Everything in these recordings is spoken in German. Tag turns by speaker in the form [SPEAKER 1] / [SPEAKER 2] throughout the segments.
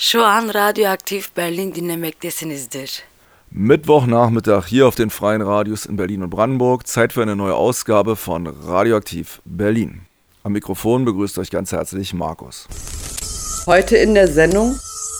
[SPEAKER 1] Şu an Radioaktiv Berlin dinlemektesinizdir.
[SPEAKER 2] Mittwochnachmittag hier auf den freien Radios in Berlin und Brandenburg. Zeit für eine neue Ausgabe von Radioaktiv Berlin. Am Mikrofon begrüßt euch ganz herzlich Markus.
[SPEAKER 3] Heute in der Sendung: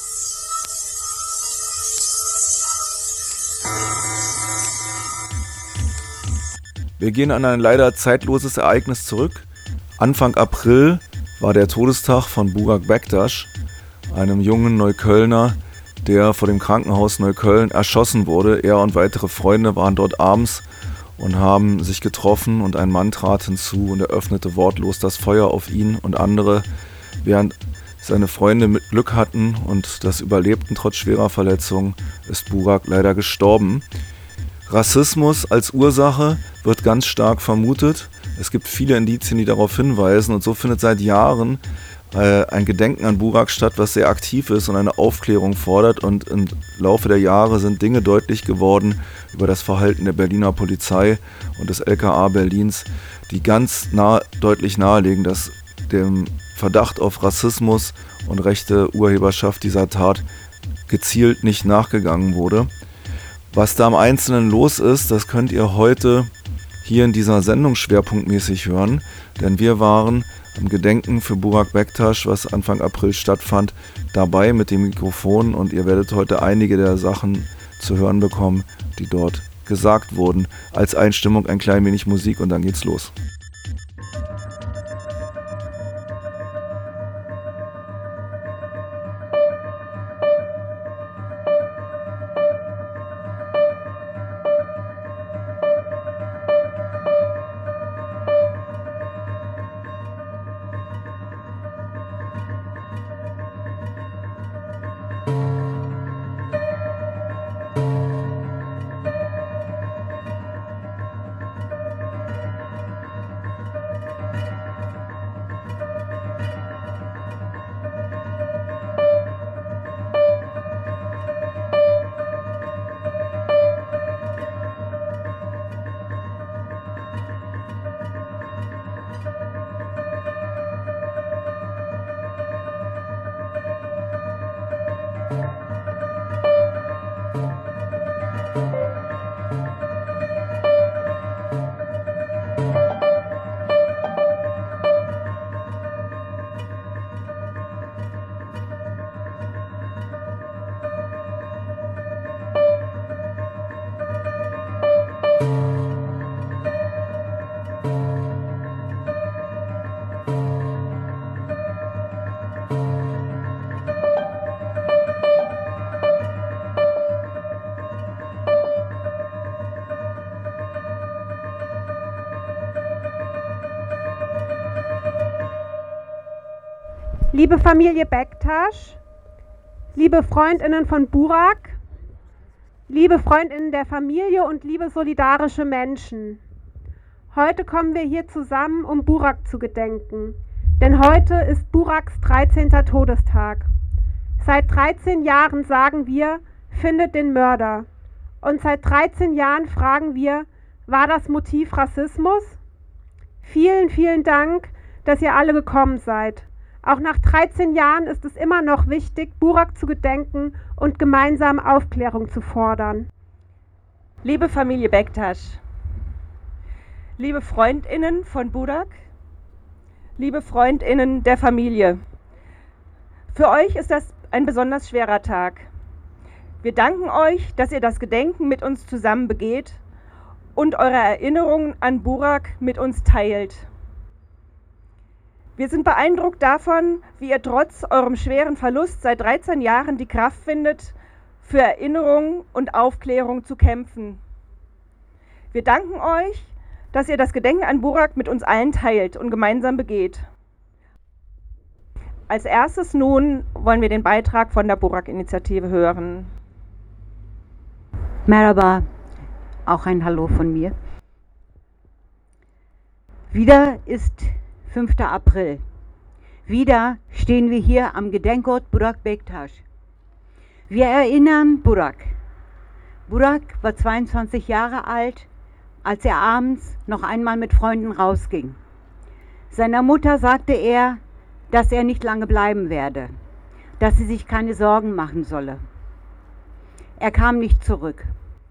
[SPEAKER 2] Wir gehen an ein leider zeitloses Ereignis zurück. Anfang April war der Todestag von Burak Bektaş, einem jungen Neuköllner, der vor dem Krankenhaus Neukölln erschossen wurde. Er und weitere Freunde waren dort abends und haben sich getroffen und ein Mann trat hinzu und eröffnete wortlos das Feuer auf ihn und andere, während seine Freunde mit Glück hatten und das überlebten trotz schwerer Verletzungen, ist Burak leider gestorben. Rassismus als Ursache wird ganz stark vermutet. Es gibt viele Indizien, die darauf hinweisen, und so findet seit Jahren ein Gedenken an Burak statt, was sehr aktiv ist und eine Aufklärung fordert, und im Laufe der Jahre sind Dinge deutlich geworden über das Verhalten der Berliner Polizei und des LKA Berlins, die ganz deutlich nahelegen, dass dem Verdacht auf Rassismus und rechte Urheberschaft dieser Tat gezielt nicht nachgegangen wurde. Was da im Einzelnen los ist, das könnt ihr heute hier in dieser Sendung schwerpunktmäßig hören, denn wir waren am Gedenken für Burak Bektaş, was Anfang April stattfand, dabei mit dem Mikrofon, und ihr werdet heute einige der Sachen zu hören bekommen, die dort gesagt wurden. Als Einstimmung ein klein wenig Musik und dann geht's los.
[SPEAKER 4] Liebe Familie Bektaş, liebe Freundinnen von Burak, liebe Freundinnen der Familie und liebe solidarische Menschen. Heute kommen wir hier zusammen, um Burak zu gedenken. Denn heute ist Buraks 13. Todestag. Seit 13 Jahren sagen wir, findet den Mörder. Und seit 13 Jahren fragen wir, war das Motiv Rassismus? Vielen, vielen Dank, dass ihr alle gekommen seid. Auch nach 13 Jahren ist es immer noch wichtig, Burak zu gedenken und gemeinsam Aufklärung zu fordern.
[SPEAKER 5] Liebe Familie Bektaş, liebe FreundInnen von Burak, liebe FreundInnen der Familie, für euch ist das ein besonders schwerer Tag. Wir danken euch, dass ihr das Gedenken mit uns zusammen begeht und eure Erinnerungen an Burak mit uns teilt. Wir sind beeindruckt davon, wie ihr trotz eurem schweren Verlust seit 13 Jahren die Kraft findet, für Erinnerung und Aufklärung zu kämpfen. Wir danken euch, dass ihr das Gedenken an Burak mit uns allen teilt und gemeinsam begeht. Als erstes nun wollen wir den Beitrag von der Burak-Initiative hören.
[SPEAKER 6] Merhaba, auch ein Hallo von mir. Wieder ist 5. April. Wieder stehen wir hier am Gedenkort Burak Bektaş. Wir erinnern Burak. Burak war 22 Jahre alt, als er abends noch einmal mit Freunden rausging. Seiner Mutter sagte er, dass er nicht lange bleiben werde. dass sie sich keine Sorgen machen solle. Er kam nicht zurück.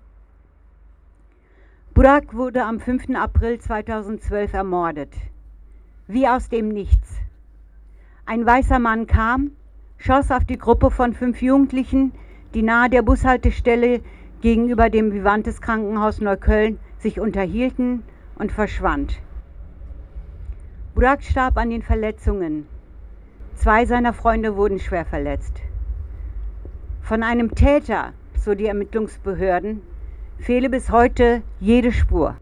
[SPEAKER 6] Burak wurde am 5. April 2012 ermordet. Wie aus dem Nichts. Ein weißer Mann kam, schoss auf die Gruppe von 5 Jugendlichen, die nahe der Bushaltestelle gegenüber dem Vivantes Krankenhaus Neukölln sich unterhielten, und verschwand. Burak starb an den Verletzungen. 2 seiner Freunde wurden schwer verletzt. Von einem Täter, so die Ermittlungsbehörden, fehle bis heute jede Spur.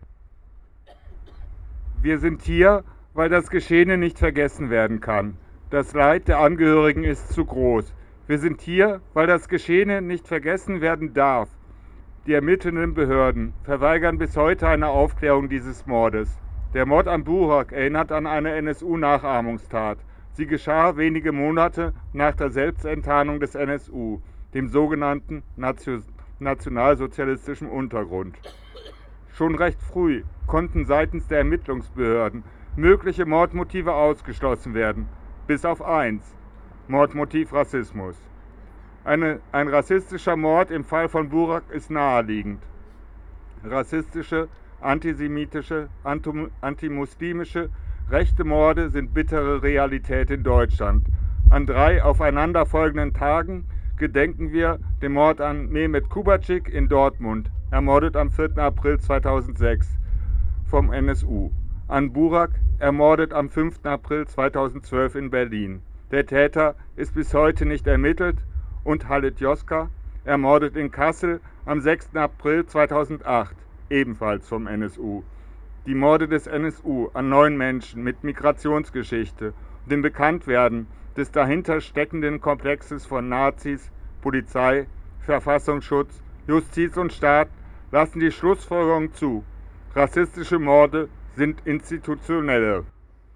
[SPEAKER 7] Wir sind hier, weil das Geschehene nicht vergessen werden kann. Das Leid der Angehörigen ist zu groß. Wir sind hier, weil das Geschehene nicht vergessen werden darf. Die ermittelnden Behörden verweigern bis heute eine Aufklärung dieses Mordes. Der Mord an Burak erinnert an eine NSU-Nachahmungstat. Sie geschah wenige Monate nach der Selbstenttarnung des NSU, dem sogenannten nationalsozialistischen Untergrund. Schon recht früh konnten seitens der Ermittlungsbehörden mögliche Mordmotive ausgeschlossen werden, bis auf eins: Mordmotiv Rassismus. Ein rassistischer Mord im Fall von Burak ist naheliegend. Rassistische, antisemitische, antimuslimische, rechte Morde sind bittere Realität in Deutschland. An 3 aufeinanderfolgenden Tagen gedenken wir dem Mord an Mehmet Kubacik in Dortmund, ermordet am 4. April 2006 vom NSU. An Burak, ermordet am 5. April 2012 in Berlin. Der Täter ist bis heute nicht ermittelt, und Halit Yozgat, ermordet in Kassel am 6. April 2008, ebenfalls vom NSU. Die Morde des NSU an 9 Menschen mit Migrationsgeschichte und dem Bekanntwerden des dahinter steckenden Komplexes von Nazis, Polizei, Verfassungsschutz, Justiz und Staat lassen die Schlussfolgerung zu: Rassistische Morde sind institutionelle.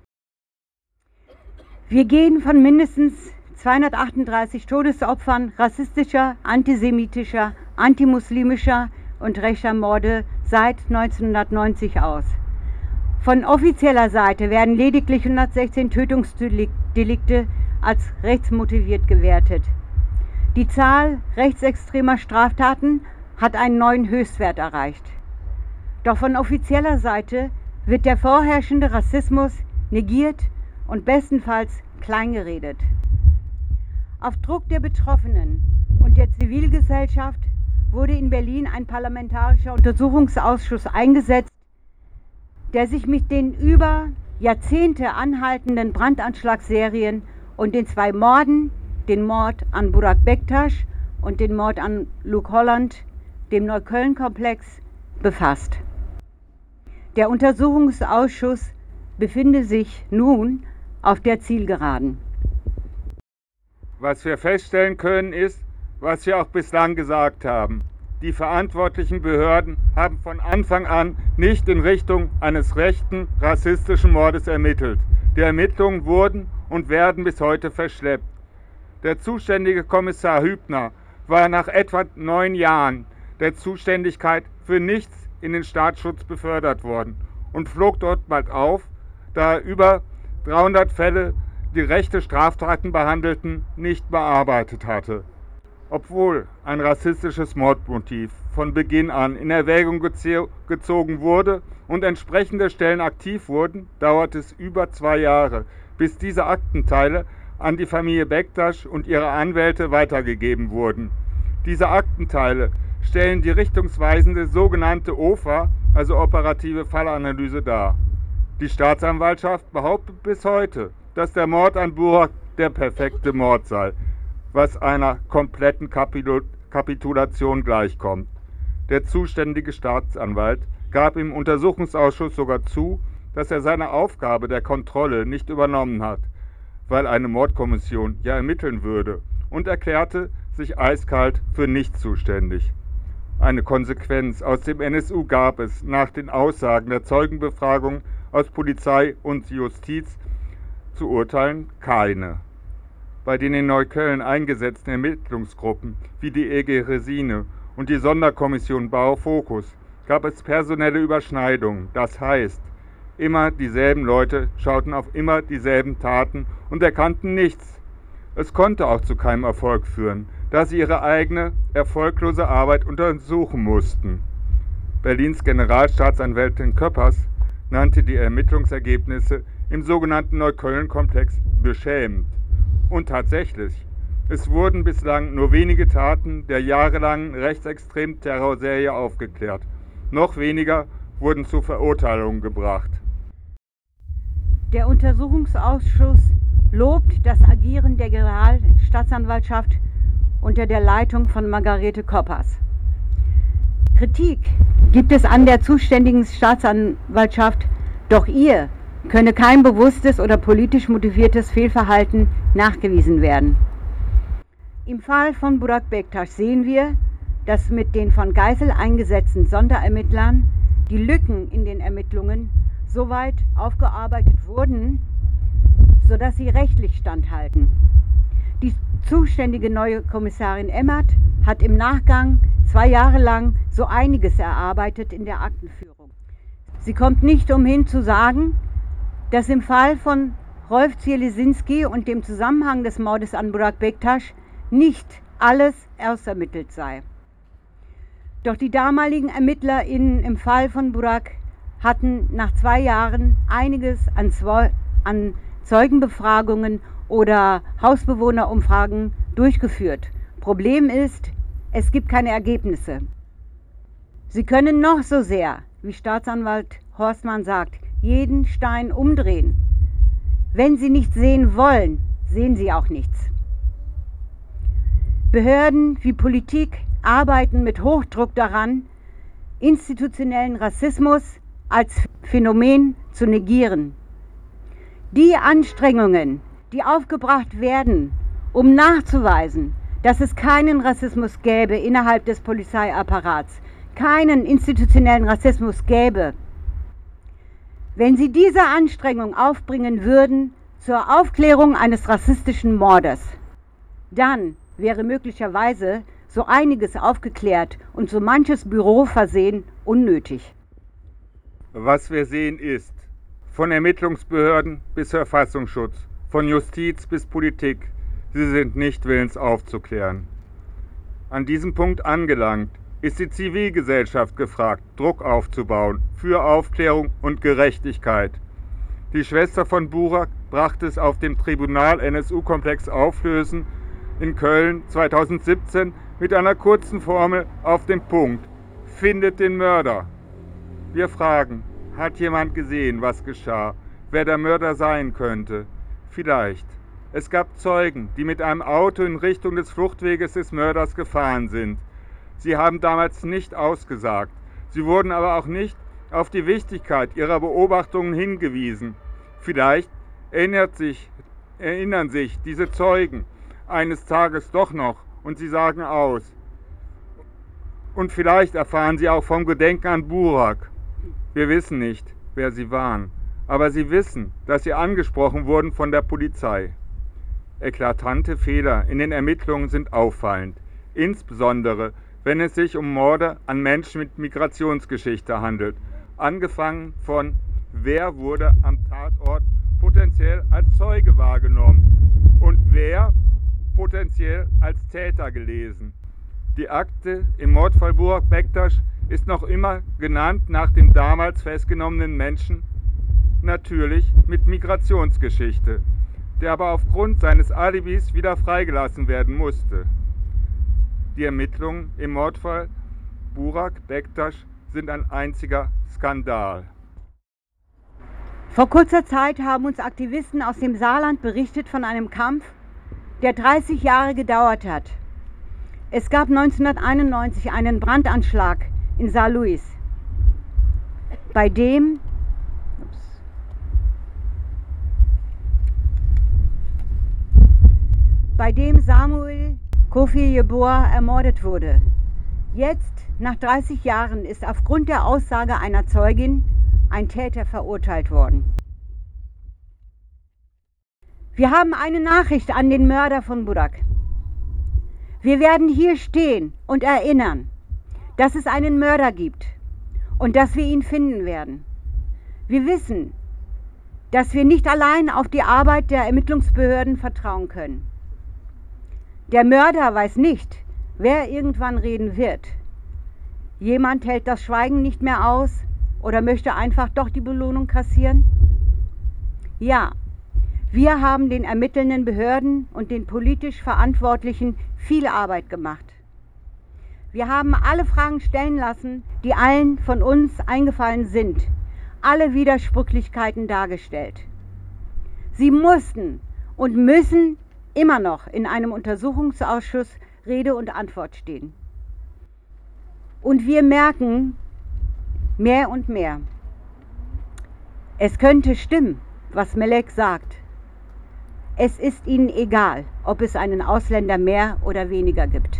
[SPEAKER 6] Wir gehen von mindestens 238 Todesopfern rassistischer, antisemitischer, antimuslimischer und rechter Morde seit 1990 aus. Von offizieller Seite werden lediglich 116 Tötungsdelikte als rechtsmotiviert gewertet. Die Zahl rechtsextremer Straftaten hat einen neuen Höchstwert erreicht. Doch von offizieller Seite wird der vorherrschende Rassismus negiert und bestenfalls kleingeredet. Auf Druck der Betroffenen und der Zivilgesellschaft wurde in Berlin ein parlamentarischer Untersuchungsausschuss eingesetzt, der sich mit den über Jahrzehnte anhaltenden Brandanschlagsserien und den 2 Morden, den Mord an Burak Bektaş und den Mord an Luke Holland, dem Neukölln-Komplex, befasst. Der Untersuchungsausschuss befindet sich nun auf der Zielgeraden.
[SPEAKER 7] Was wir feststellen können, ist, was wir auch bislang gesagt haben. Die verantwortlichen Behörden haben von Anfang an nicht in Richtung eines rechten, rassistischen Mordes ermittelt. Die Ermittlungen wurden und werden bis heute verschleppt. Der zuständige Kommissar Hübner war nach etwa 9 Jahren der Zuständigkeit für nichts in den Staatsschutz befördert worden und flog dort bald auf, da er über 300 Fälle, die rechte Straftaten behandelten, nicht bearbeitet hatte. Obwohl ein rassistisches Mordmotiv von Beginn an in Erwägung gezogen wurde und entsprechende Stellen aktiv wurden, dauerte es über 2 Jahre, bis diese Aktenteile an die Familie Bektaş und ihre Anwälte weitergegeben wurden. Diese Aktenteile stellen die richtungsweisende sogenannte OFA, also operative Fallanalyse, dar. Die Staatsanwaltschaft behauptet bis heute, dass der Mord an Burak der perfekte Mord sei, was einer kompletten Kapitulation gleichkommt. Der zuständige Staatsanwalt gab im Untersuchungsausschuss sogar zu, dass er seine Aufgabe der Kontrolle nicht übernommen hat, weil eine Mordkommission ja ermitteln würde, und erklärte sich eiskalt für nicht zuständig. Eine Konsequenz aus dem NSU gab es nach den Aussagen der Zeugenbefragung aus Polizei und Justiz zu urteilen keine. Bei den in Neukölln eingesetzten Ermittlungsgruppen wie die EG Resine und die Sonderkommission Bau Fokus gab es personelle Überschneidungen. Das heißt, immer dieselben Leute schauten auf immer dieselben Taten und erkannten nichts, Es konnte auch zu keinem Erfolg führen, da sie ihre eigene, erfolglose Arbeit untersuchen mussten. Berlins Generalstaatsanwältin Köppers nannte die Ermittlungsergebnisse im sogenannten Neukölln-Komplex beschämend. Und tatsächlich, es wurden bislang nur wenige Taten der jahrelangen rechtsextremen Terrorserie aufgeklärt. Noch weniger wurden zu Verurteilungen gebracht.
[SPEAKER 6] Der Untersuchungsausschuss lobt das Agieren der Generalstaatsanwaltschaft unter der Leitung von Margarete Köppers. Kritik gibt es an der zuständigen Staatsanwaltschaft, doch ihr könne kein bewusstes oder politisch motiviertes Fehlverhalten nachgewiesen werden. Im Fall von Burak Bektaş sehen wir, dass mit den von Geisel eingesetzten Sonderermittlern die Lücken in den Ermittlungen so weit aufgearbeitet wurden, sodass sie rechtlich standhalten. Die zuständige neue Kommissarin Emmert hat im Nachgang 2 Jahre lang so einiges erarbeitet in der Aktenführung. Sie kommt nicht umhin zu sagen, dass im Fall von Rolf Zielesinski und dem Zusammenhang des Mordes an Burak Bektaş nicht alles ausermittelt sei. Doch die damaligen ErmittlerInnen im Fall von Burak hatten nach 2 Jahren einiges an Zeugenbefragungen oder Hausbewohnerumfragen durchgeführt. Problem ist, es gibt keine Ergebnisse. Sie können noch so sehr, wie Staatsanwalt Horstmann sagt, jeden Stein umdrehen. Wenn Sie nichts sehen wollen, sehen Sie auch nichts. Behörden wie Politik arbeiten mit Hochdruck daran, institutionellen Rassismus als Phänomen zu negieren. Die Anstrengungen, die aufgebracht werden, um nachzuweisen, dass es keinen Rassismus gäbe innerhalb des Polizeiapparats, keinen institutionellen Rassismus gäbe, wenn Sie diese Anstrengung aufbringen würden zur Aufklärung eines rassistischen Mordes, dann wäre möglicherweise so einiges aufgeklärt und so manches Büroversehen unnötig.
[SPEAKER 7] Was wir sehen ist, von Ermittlungsbehörden bis Verfassungsschutz, von Justiz bis Politik, sie sind nicht willens aufzuklären. An diesem Punkt angelangt, ist die Zivilgesellschaft gefragt, Druck aufzubauen für Aufklärung und Gerechtigkeit. Die Schwester von Burak brachte es auf dem Tribunal NSU-Komplex Auflösen in Köln 2017 mit einer kurzen Formel auf den Punkt: Findet den Mörder. Wir fragen, hat jemand gesehen, was geschah, wer der Mörder sein könnte? Vielleicht. Es gab Zeugen, die mit einem Auto in Richtung des Fluchtweges des Mörders gefahren sind. Sie haben damals nicht ausgesagt. Sie wurden aber auch nicht auf die Wichtigkeit ihrer Beobachtungen hingewiesen. Vielleicht erinnern sich diese Zeugen eines Tages doch noch und sie sagen aus. Und vielleicht erfahren sie auch vom Gedenken an Burak. Wir wissen nicht, wer sie waren, aber sie wissen, dass sie angesprochen wurden von der Polizei. Eklatante Fehler in den Ermittlungen sind auffallend, insbesondere wenn es sich um Morde an Menschen mit Migrationsgeschichte handelt, angefangen von: Wer wurde am Tatort potenziell als Zeuge wahrgenommen und wer potenziell als Täter gelesen. Die Akte im Mordfall Burak Bektaş ist noch immer genannt nach dem damals festgenommenen Menschen, natürlich mit Migrationsgeschichte, der aber aufgrund seines Alibis wieder freigelassen werden musste. Die Ermittlungen im Mordfall Burak Bektaş sind ein einziger Skandal.
[SPEAKER 6] Vor kurzer Zeit haben uns Aktivisten aus dem Saarland berichtet von einem Kampf, der 30 Jahre gedauert hat. Es gab 1991 einen Brandanschlag in Saarlouis, bei dem Samuel Kofi Yeboah ermordet wurde. Jetzt, nach 30 Jahren, ist aufgrund der Aussage einer Zeugin ein Täter verurteilt worden. Wir haben eine Nachricht an den Mörder von Burak. Wir werden hier stehen und erinnern, dass es einen Mörder gibt und dass wir ihn finden werden. Wir wissen, dass wir nicht allein auf die Arbeit der Ermittlungsbehörden vertrauen können. Der Mörder weiß nicht, wer irgendwann reden wird. Jemand hält das Schweigen nicht mehr aus oder möchte einfach doch die Belohnung kassieren? Ja, wir haben den ermittelnden Behörden und den politisch Verantwortlichen viel Arbeit gemacht. Wir haben alle Fragen stellen lassen, die allen von uns eingefallen sind, alle Widersprüchlichkeiten dargestellt. Sie mussten und müssen immer noch in einem Untersuchungsausschuss Rede und Antwort stehen. Und wir merken mehr und mehr, es könnte stimmen, was Melek sagt. Es ist ihnen egal, ob es einen Ausländer mehr oder weniger gibt.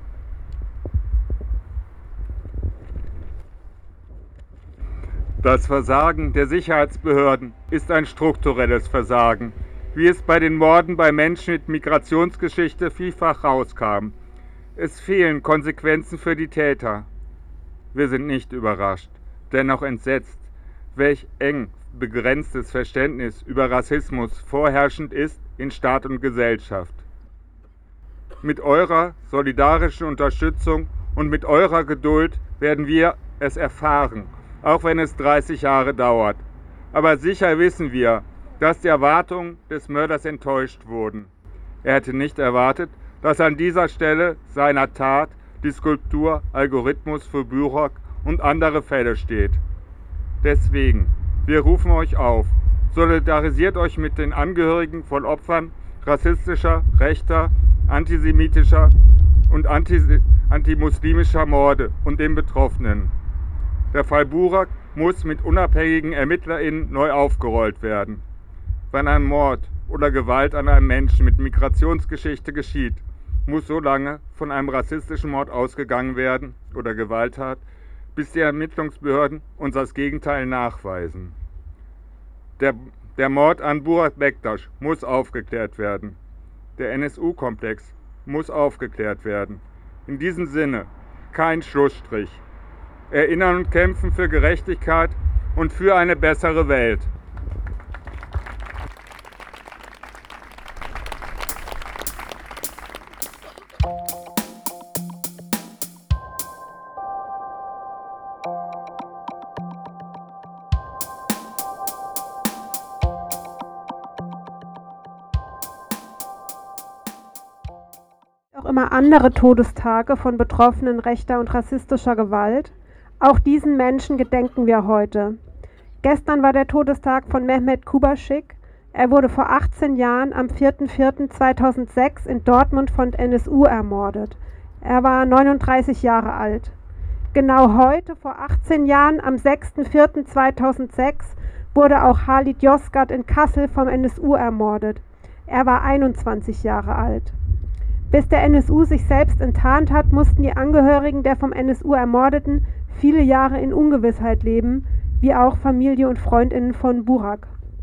[SPEAKER 7] Das Versagen der Sicherheitsbehörden ist ein strukturelles Versagen, wie es bei den Morden bei Menschen mit Migrationsgeschichte vielfach rauskam. Es fehlen Konsequenzen für die Täter. Wir sind nicht überrascht, dennoch entsetzt, welch eng begrenztes Verständnis über Rassismus vorherrschend ist in Staat und Gesellschaft. Mit eurer solidarischen Unterstützung und mit eurer Geduld werden wir es erfahren, auch wenn es 30 Jahre dauert. Aber sicher wissen wir, dass die Erwartungen des Mörders enttäuscht wurden. Er hätte nicht erwartet, dass an dieser Stelle seiner Tat die Skulptur Algorithmus für Burak und andere Fälle steht. Deswegen, wir rufen euch auf, solidarisiert euch mit den Angehörigen von Opfern rassistischer, rechter, antisemitischer und antimuslimischer Morde und den Betroffenen. Der Fall Burak muss mit unabhängigen ErmittlerInnen neu aufgerollt werden. Wenn ein Mord oder Gewalt an einem Menschen mit Migrationsgeschichte geschieht, muss so lange von einem rassistischen Mord ausgegangen werden oder Gewalttat, bis die Ermittlungsbehörden uns das Gegenteil nachweisen. Der Mord an Burak Bektaş muss aufgeklärt werden. Der NSU-Komplex muss aufgeklärt werden. In diesem Sinne kein Schlussstrich. Erinnern und kämpfen für Gerechtigkeit und für eine bessere Welt.
[SPEAKER 4] Auch immer andere Todestage von Betroffenen rechter und rassistischer Gewalt. Auch diesen Menschen gedenken wir heute. Gestern war der Todestag von Mehmet Kubaschik. Er wurde vor 18 Jahren am 4.4.2006 in Dortmund von NSU ermordet. Er war 39 Jahre alt. Genau heute, vor 18 Jahren, am 6.4.2006, wurde auch Halit Yozgat in Kassel vom NSU ermordet. Er war 21 Jahre alt. Bis der NSU sich selbst enttarnt hat, mussten die Angehörigen der vom NSU Ermordeten viele Jahre in Ungewissheit leben, wie auch Familie und FreundInnen von Burak.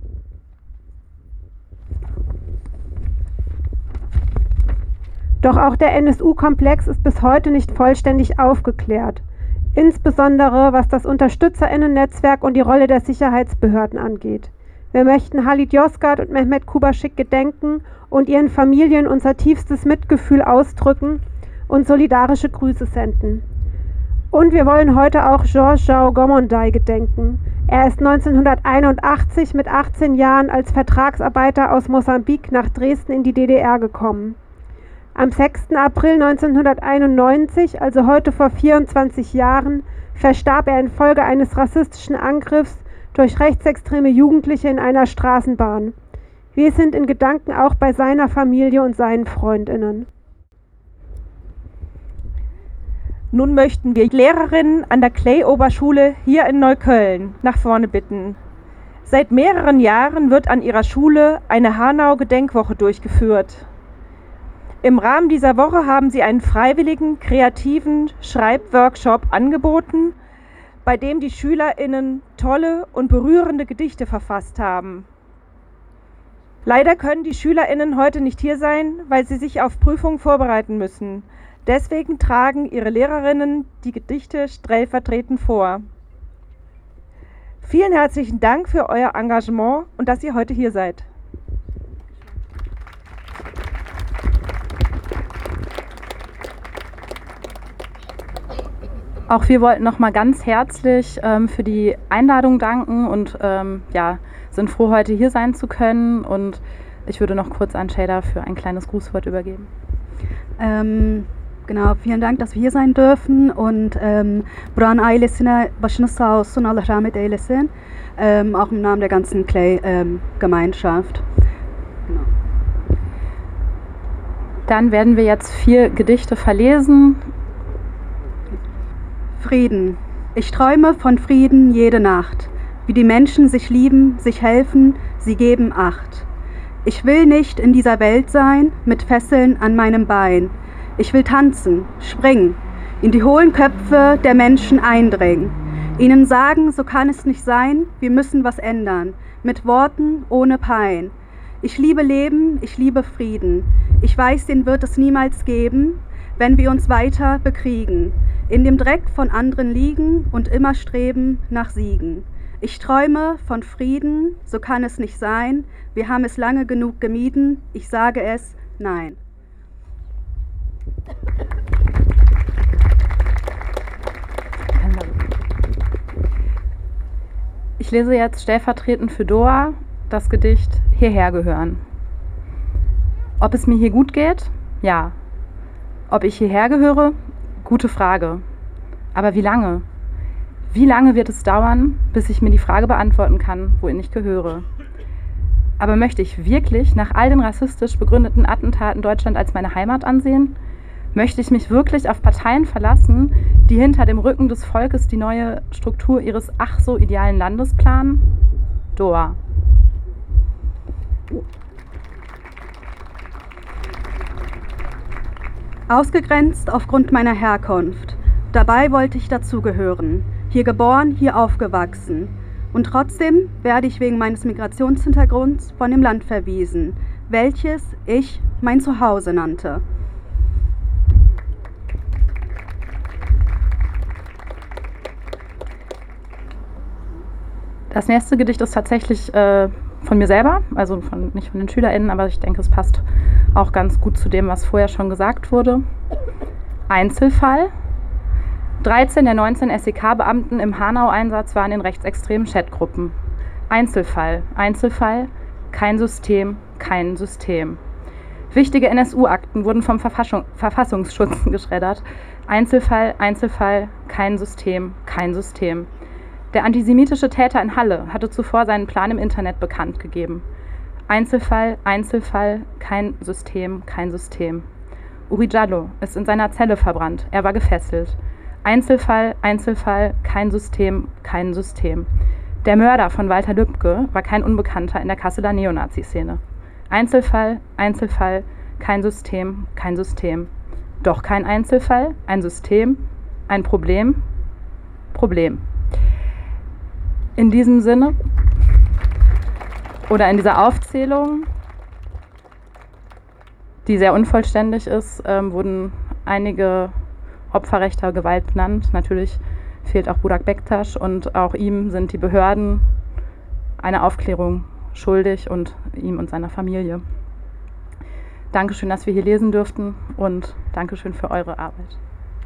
[SPEAKER 4] Doch auch der NSU-Komplex ist bis heute nicht vollständig aufgeklärt, insbesondere was das UnterstützerInnen-Netzwerk und die Rolle der Sicherheitsbehörden angeht. Wir möchten Halit Yozgat und Mehmet Kubaschik gedenken und ihren Familien unser tiefstes Mitgefühl ausdrücken und solidarische Grüße senden. Und wir wollen heute auch Georges Jao Gomonday gedenken. Er ist 1981 mit 18 Jahren als Vertragsarbeiter aus Mosambik nach Dresden in die DDR gekommen. Am 6. April 1991, also heute vor 24 Jahren, verstarb er infolge eines rassistischen Angriffs durch rechtsextreme Jugendliche in einer Straßenbahn. Wir sind in Gedanken auch bei seiner Familie und seinen FreundInnen.
[SPEAKER 5] Nun möchten wir Lehrerinnen an der Clay-Oberschule hier in Neukölln nach vorne bitten. Seit mehreren Jahren wird an ihrer Schule eine Hanau-Gedenkwoche durchgeführt. Im Rahmen dieser Woche haben sie einen freiwilligen, kreativen Schreibworkshop angeboten, bei dem die SchülerInnen tolle und berührende Gedichte verfasst haben. Leider können die SchülerInnen heute nicht hier sein, weil sie sich auf Prüfungen vorbereiten müssen. Deswegen tragen ihre Lehrerinnen die Gedichte stellvertretend vor. Vielen herzlichen Dank für euer Engagement und dass ihr heute hier seid.
[SPEAKER 8] Auch wir wollten nochmal ganz herzlich für die Einladung danken und sind froh, heute hier sein zu können. Und ich würde noch kurz an Shada für ein kleines Grußwort übergeben.
[SPEAKER 9] Genau, vielen Dank, dass wir hier sein dürfen und Burak'ın ailesine başınız sağ olsun, Allah rahmet eylesin, auch im Namen der ganzen Clay-Gemeinschaft. Genau.
[SPEAKER 8] Dann werden wir jetzt 4 Gedichte verlesen.
[SPEAKER 9] Frieden. Ich träume von Frieden jede Nacht, wie die Menschen sich lieben, sich helfen, sie geben Acht. Ich will nicht in dieser Welt sein, mit Fesseln an meinem Bein. Ich will tanzen, springen, in die hohlen Köpfe der Menschen eindringen. Ihnen sagen, so kann es nicht sein, wir müssen was ändern, mit Worten ohne Pein. Ich liebe Leben, ich liebe Frieden. Ich weiß, den wird es niemals geben, wenn wir uns weiter bekriegen, in dem Dreck von anderen liegen und immer streben nach Siegen. Ich träume von Frieden, so kann es nicht sein, wir haben es lange genug gemieden, ich sage es, nein.
[SPEAKER 8] Ich lese jetzt stellvertretend für Doa das Gedicht Hierher gehören. Ob es mir hier gut geht? Ja. Ob ich hierher gehöre? Gute Frage. Aber wie lange? Wie lange wird es dauern, bis ich mir die Frage beantworten kann, wohin ich gehöre? Aber möchte ich wirklich nach all den rassistisch begründeten Attentaten Deutschland als meine Heimat ansehen? Möchte ich mich wirklich auf Parteien verlassen, die hinter dem Rücken des Volkes die neue Struktur ihres ach so idealen Landes planen? Doa.
[SPEAKER 9] Ausgegrenzt aufgrund meiner Herkunft. Dabei wollte ich dazugehören. Hier geboren, hier aufgewachsen. Und trotzdem werde ich wegen meines Migrationshintergrunds von dem Land verwiesen, welches ich mein Zuhause nannte.
[SPEAKER 8] Das nächste Gedicht ist tatsächlich von mir selber, also nicht von den SchülerInnen, aber ich denke, es passt auch ganz gut zu dem, was vorher schon gesagt wurde. Einzelfall. 13 der 19 SEK-Beamten im Hanau-Einsatz waren in rechtsextremen Chatgruppen. Einzelfall, Einzelfall, kein System, kein System. Wichtige NSU-Akten wurden vom Verfassungsschutz geschreddert. Einzelfall, Einzelfall, kein System, kein System. Der antisemitische Täter in Halle hatte zuvor seinen Plan im Internet bekannt gegeben. Einzelfall, Einzelfall, kein System, kein System. Uri Jallo ist in seiner Zelle verbrannt, er war gefesselt. Einzelfall, Einzelfall, kein System, kein System. Der Mörder von Walter Lübcke war kein Unbekannter in der Kasseler Neonazi-Szene. Einzelfall, Einzelfall, kein System, kein System. Doch kein Einzelfall, ein System, ein Problem, Problem. In diesem Sinne oder in dieser Aufzählung, die sehr unvollständig ist, wurden einige Opfer rechter Gewalt benannt. Natürlich fehlt auch Burak Bektaş und auch ihm sind die Behörden eine Aufklärung schuldig und ihm und seiner Familie. Dankeschön, dass wir hier lesen durften und Dankeschön für eure Arbeit.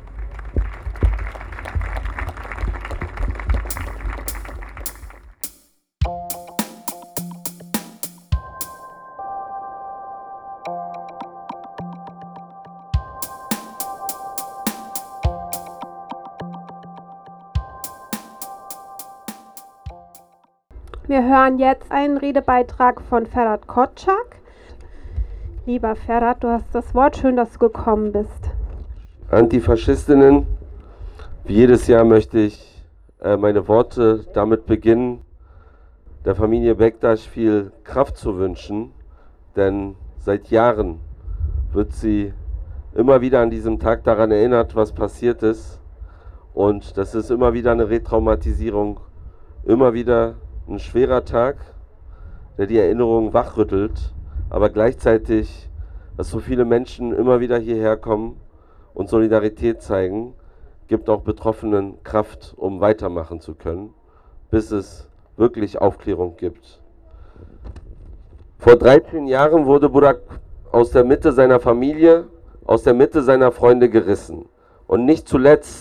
[SPEAKER 4] Wir hören jetzt einen Redebeitrag von Ferhat Kotschak. Lieber Ferhat, du hast das Wort. Schön, dass du gekommen bist.
[SPEAKER 10] Antifaschistinnen, wie jedes Jahr möchte ich meine Worte damit beginnen, der Familie Bektaş viel Kraft zu wünschen, denn seit Jahren wird sie immer wieder an diesem Tag daran erinnert, was passiert ist, und das ist immer wieder eine Retraumatisierung, immer wieder ein schwerer Tag, der die Erinnerung wachrüttelt, aber gleichzeitig, dass so viele Menschen immer wieder hierher kommen und Solidarität zeigen, gibt auch Betroffenen Kraft, um weitermachen zu können, bis es wirklich Aufklärung gibt. Vor 13 Jahren wurde Burak aus der Mitte seiner Familie, aus der Mitte seiner Freunde gerissen. Und nicht zuletzt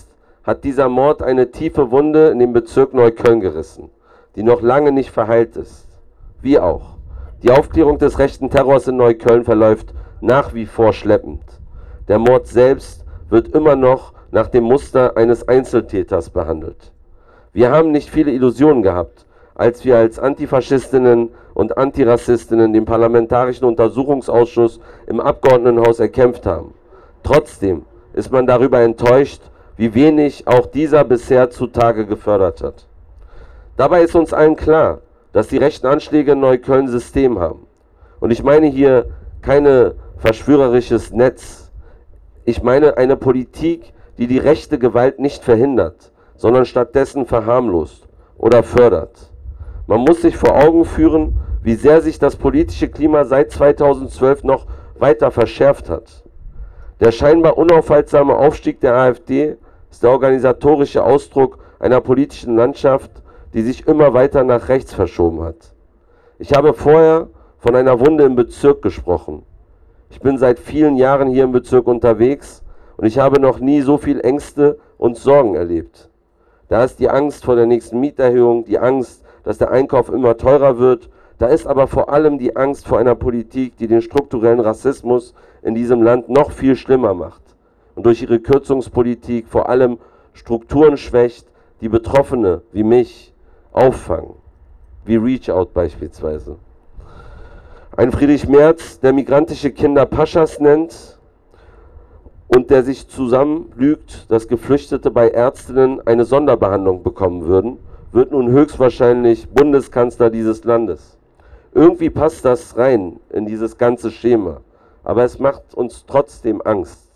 [SPEAKER 10] hat dieser Mord eine tiefe Wunde in den Bezirk Neukölln gerissen, die noch lange nicht verheilt ist. Wie auch. Die Aufklärung des rechten Terrors in Neukölln verläuft nach wie vor schleppend. Der Mord selbst wird immer noch nach dem Muster eines Einzeltäters behandelt. Wir haben nicht viele Illusionen gehabt, als wir als Antifaschistinnen und Antirassistinnen den Parlamentarischen Untersuchungsausschuss im Abgeordnetenhaus erkämpft haben. Trotzdem ist man darüber enttäuscht, wie wenig auch dieser bisher zutage gefördert hat. Dabei ist uns allen klar, dass die rechten Anschläge in Neukölln System haben. Und ich meine hier kein verschwörerisches Netz. Ich meine eine Politik, die die rechte Gewalt nicht verhindert, sondern stattdessen verharmlost oder fördert. Man muss sich vor Augen führen, wie sehr sich das politische Klima seit 2012 noch weiter verschärft hat. Der scheinbar unaufhaltsame Aufstieg der AfD ist der organisatorische Ausdruck einer politischen Landschaft, die sich immer weiter nach rechts verschoben hat. Ich habe vorher von einer Wunde im Bezirk gesprochen. Ich bin seit vielen Jahren hier im Bezirk unterwegs und ich habe noch nie so viel Ängste und Sorgen erlebt. Da ist die Angst vor der nächsten Mieterhöhung, die Angst, dass der Einkauf immer teurer wird. Da ist aber vor allem die Angst vor einer Politik, die den strukturellen Rassismus in diesem Land noch viel schlimmer macht und durch ihre Kürzungspolitik vor allem Strukturen schwächt, die Betroffene wie mich auffangen, wie Reach Out beispielsweise. Ein Friedrich Merz, der migrantische Kinder Paschas nennt und der sich zusammenlügt, dass Geflüchtete bei Ärztinnen eine Sonderbehandlung bekommen würden, wird nun höchstwahrscheinlich Bundeskanzler dieses Landes. Irgendwie passt das rein in dieses ganze Schema, aber es macht uns trotzdem Angst.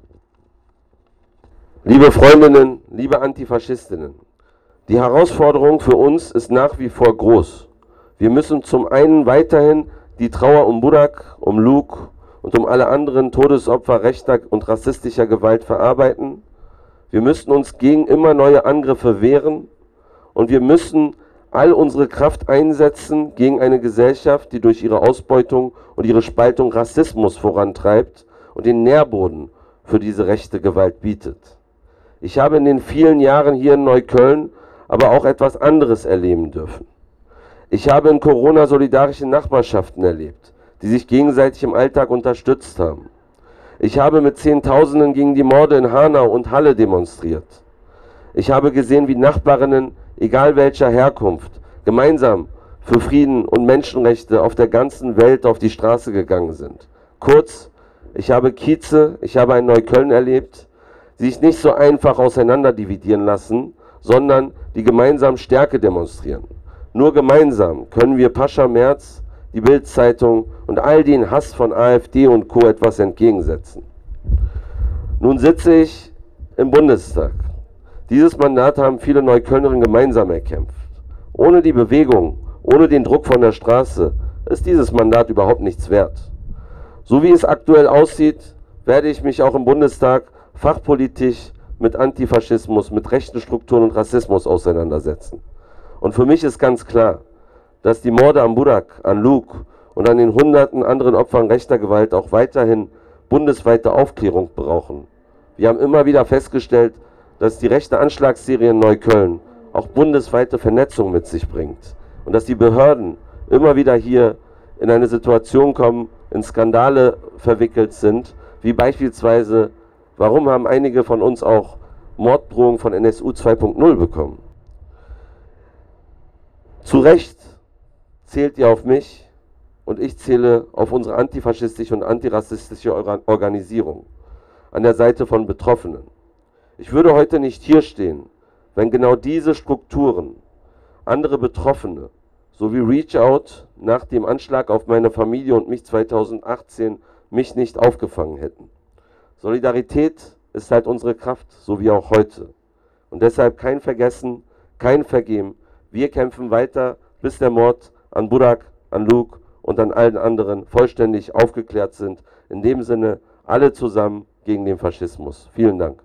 [SPEAKER 10] Liebe Freundinnen, liebe Antifaschistinnen, die Herausforderung für uns ist nach wie vor groß. Wir müssen zum einen weiterhin die Trauer um Burak, um Luke und um alle anderen Todesopfer rechter und rassistischer Gewalt verarbeiten. Wir müssen uns gegen immer neue Angriffe wehren und wir müssen all unsere Kraft einsetzen gegen eine Gesellschaft, die durch ihre Ausbeutung und ihre Spaltung Rassismus vorantreibt und den Nährboden für diese rechte Gewalt bietet. Ich habe in den vielen Jahren hier in Neukölln aber auch etwas anderes erleben dürfen. Ich habe in Corona solidarische Nachbarschaften erlebt, die sich gegenseitig im Alltag unterstützt haben. Ich habe mit Zehntausenden gegen die Morde in Hanau und Halle demonstriert. Ich habe gesehen, wie Nachbarinnen, egal welcher Herkunft, gemeinsam für Frieden und Menschenrechte auf der ganzen Welt auf die Straße gegangen sind. Kurz, ich habe Kieze, ich habe ein Neukölln erlebt, die sich nicht so einfach auseinanderdividieren lassen, sondern die gemeinsam Stärke demonstrieren. Nur gemeinsam können wir Pascha Merz, die Bild-Zeitung und all den Hass von AfD und Co. etwas entgegensetzen. Nun sitze ich im Bundestag. Dieses Mandat haben viele Neuköllnerinnen gemeinsam erkämpft. Ohne die Bewegung, ohne den Druck von der Straße ist dieses Mandat überhaupt nichts wert. So wie es aktuell aussieht, werde ich mich auch im Bundestag fachpolitisch mit Antifaschismus, mit rechten Strukturen und Rassismus auseinandersetzen. Und für mich ist ganz klar, dass die Morde an Burak, an Luke und an den hunderten anderen Opfern rechter Gewalt auch weiterhin bundesweite Aufklärung brauchen. Wir haben immer wieder festgestellt, dass die rechte Anschlagsserie in Neukölln auch bundesweite Vernetzung mit sich bringt und dass die Behörden immer wieder hier in eine Situation kommen, in Skandale verwickelt sind, wie beispielsweise, warum haben einige von uns auch Morddrohungen von NSU 2.0 bekommen? Zu Recht zählt ihr auf mich und ich zähle auf unsere antifaschistische und antirassistische Organisierung an der Seite von Betroffenen. Ich würde heute nicht hier stehen, wenn genau diese Strukturen andere Betroffene, so wie Reach Out nach dem Anschlag auf meine Familie und mich 2018, mich nicht aufgefangen hätten. Solidarität ist halt unsere Kraft, so wie auch heute. Und deshalb kein Vergessen, kein Vergehen. Wir kämpfen weiter, bis der Mord an Burak, an Luke und an allen anderen vollständig aufgeklärt sind. In dem Sinne, alle zusammen gegen den Faschismus. Vielen Dank.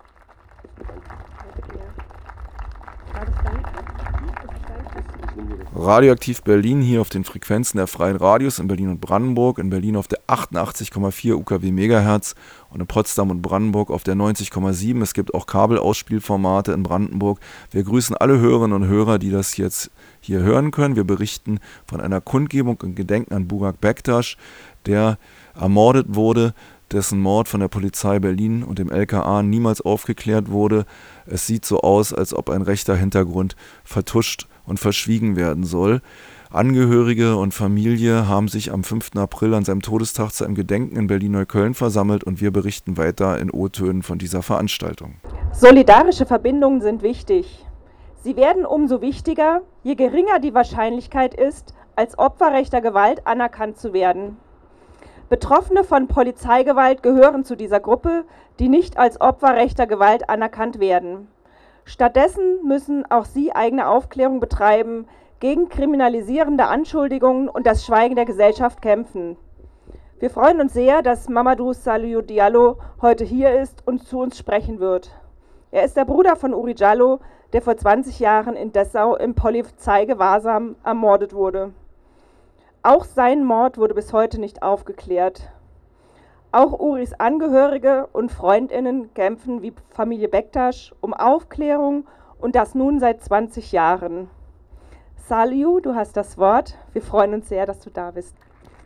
[SPEAKER 4] War das Danke?
[SPEAKER 2] Radioaktiv Berlin hier auf den Frequenzen der freien Radios in Berlin und Brandenburg, in Berlin auf der 88,4 UKW Megahertz und in Potsdam und Brandenburg auf der 90,7. Es gibt auch Kabelausspielformate in Brandenburg. Wir grüßen alle Hörerinnen und Hörer, die das jetzt hier hören können. Wir berichten von einer Kundgebung im Gedenken an Burak Bektaş, der ermordet wurde, dessen Mord von der Polizei Berlin und dem LKA niemals aufgeklärt wurde. Es sieht so aus, als ob ein rechter Hintergrund vertuscht und verschwiegen werden soll. Angehörige und Familie haben sich am 5. April an seinem Todestag zu einem Gedenken in Berlin-Neukölln versammelt und wir berichten weiter in O-Tönen von dieser Veranstaltung.
[SPEAKER 5] Solidarische Verbindungen sind wichtig. Sie werden umso wichtiger, je geringer die Wahrscheinlichkeit ist, als Opfer rechter Gewalt anerkannt zu werden. Betroffene von Polizeigewalt gehören zu dieser Gruppe, die nicht als Opfer rechter Gewalt anerkannt werden. Stattdessen müssen auch sie eigene Aufklärung betreiben, gegen kriminalisierende Anschuldigungen und das Schweigen der Gesellschaft kämpfen. Wir freuen uns sehr, dass Mamadou Saliou Diallo heute hier ist und zu uns sprechen wird. Er ist der Bruder von Uri Jallo, der vor 20 Jahren in Dessau im Polizeigewahrsam ermordet wurde. Auch sein Mord wurde bis heute nicht aufgeklärt. Auch Uris Angehörige und FreundInnen kämpfen wie Familie Bektaş um Aufklärung und das nun seit 20 Jahren. Saliou, du hast das Wort. Wir freuen uns sehr, dass du da bist.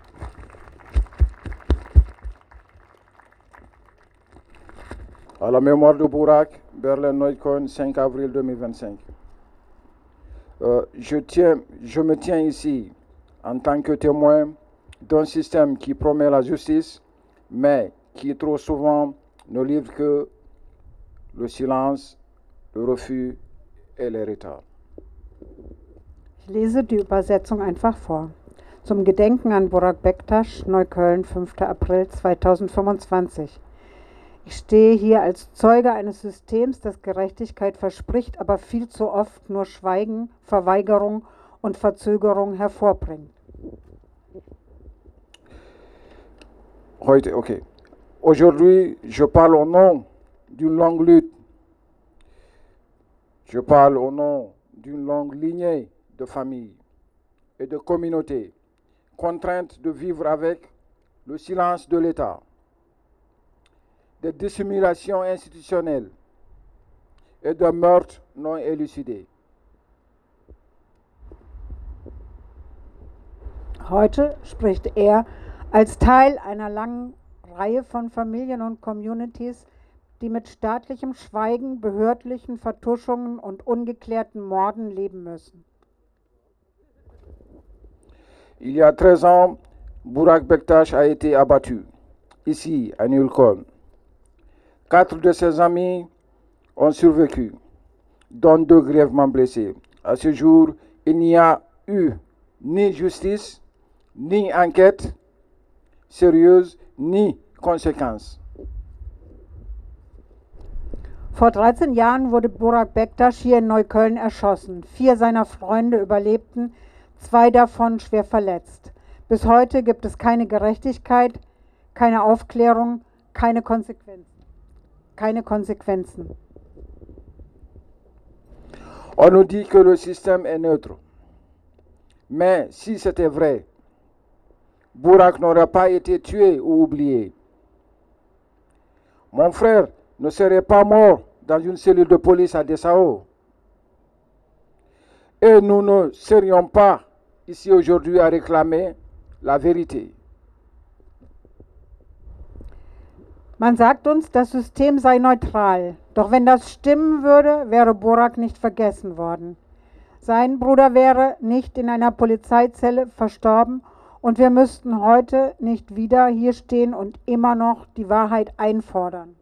[SPEAKER 11] À la mémoire de Burak, Berlin-Neukölln, 5 avril 2025. Je me tiens ici en tant que témoin d'un système qui promet la justice, mais qui trop souvent ne livre que le silence, le refus et les retards.
[SPEAKER 12] Ich lese die Übersetzung einfach vor. Zum Gedenken an Burak Bektaş, Neukölln, 5. April 2025. Ich stehe hier als Zeuge eines Systems, das Gerechtigkeit verspricht, aber viel zu oft nur Schweigen, Verweigerung und Verzögerung hervorbringt.
[SPEAKER 11] Okay. Aujourd'hui, je parle au nom d'une longue lutte. Je parle au nom d'une longue lignée de familles et de communautés contraintes de vivre avec le silence de l'État, des dissimulations institutionnelles et de meurtres non élucidés.
[SPEAKER 12] Heute spricht er als Teil einer langen Reihe von Familien und Communities, die mit staatlichem Schweigen, behördlichen Vertuschungen und ungeklärten Morden leben müssen.
[SPEAKER 11] Il y a 13 ans, Burak Bektaş a été abattu, ici, à Neukölln. 4 de ses amis ont survécu, dont 2 grièvement blessés. À ce jour, il n'y a eu ni justice, ni enquête sérieuse, ni conséquences.
[SPEAKER 12] Vor 13 Jahren wurde Burak Bektaş hier in Neukölln erschossen. 4 seiner Freunde überlebten, 2 davon schwer verletzt. Bis heute gibt es keine Gerechtigkeit, keine Aufklärung, keine Konsequenzen.
[SPEAKER 11] On nous dit que le système est neutre. Mais si c'était vrai, Burak n'aurait pas été tué ou oublié. Mon frère ne serait pas mort dans une cellule de police à Dessau. Et nous ne serions pas ici aujourd'hui à réclamer la vérité.
[SPEAKER 12] Man sagt uns, das System sei neutral. Doch wenn das stimmen würde, wäre Burak nicht vergessen worden. Sein Bruder wäre nicht in einer Polizeizelle verstorben und wir müssten heute nicht wieder hier stehen und immer noch die Wahrheit einfordern.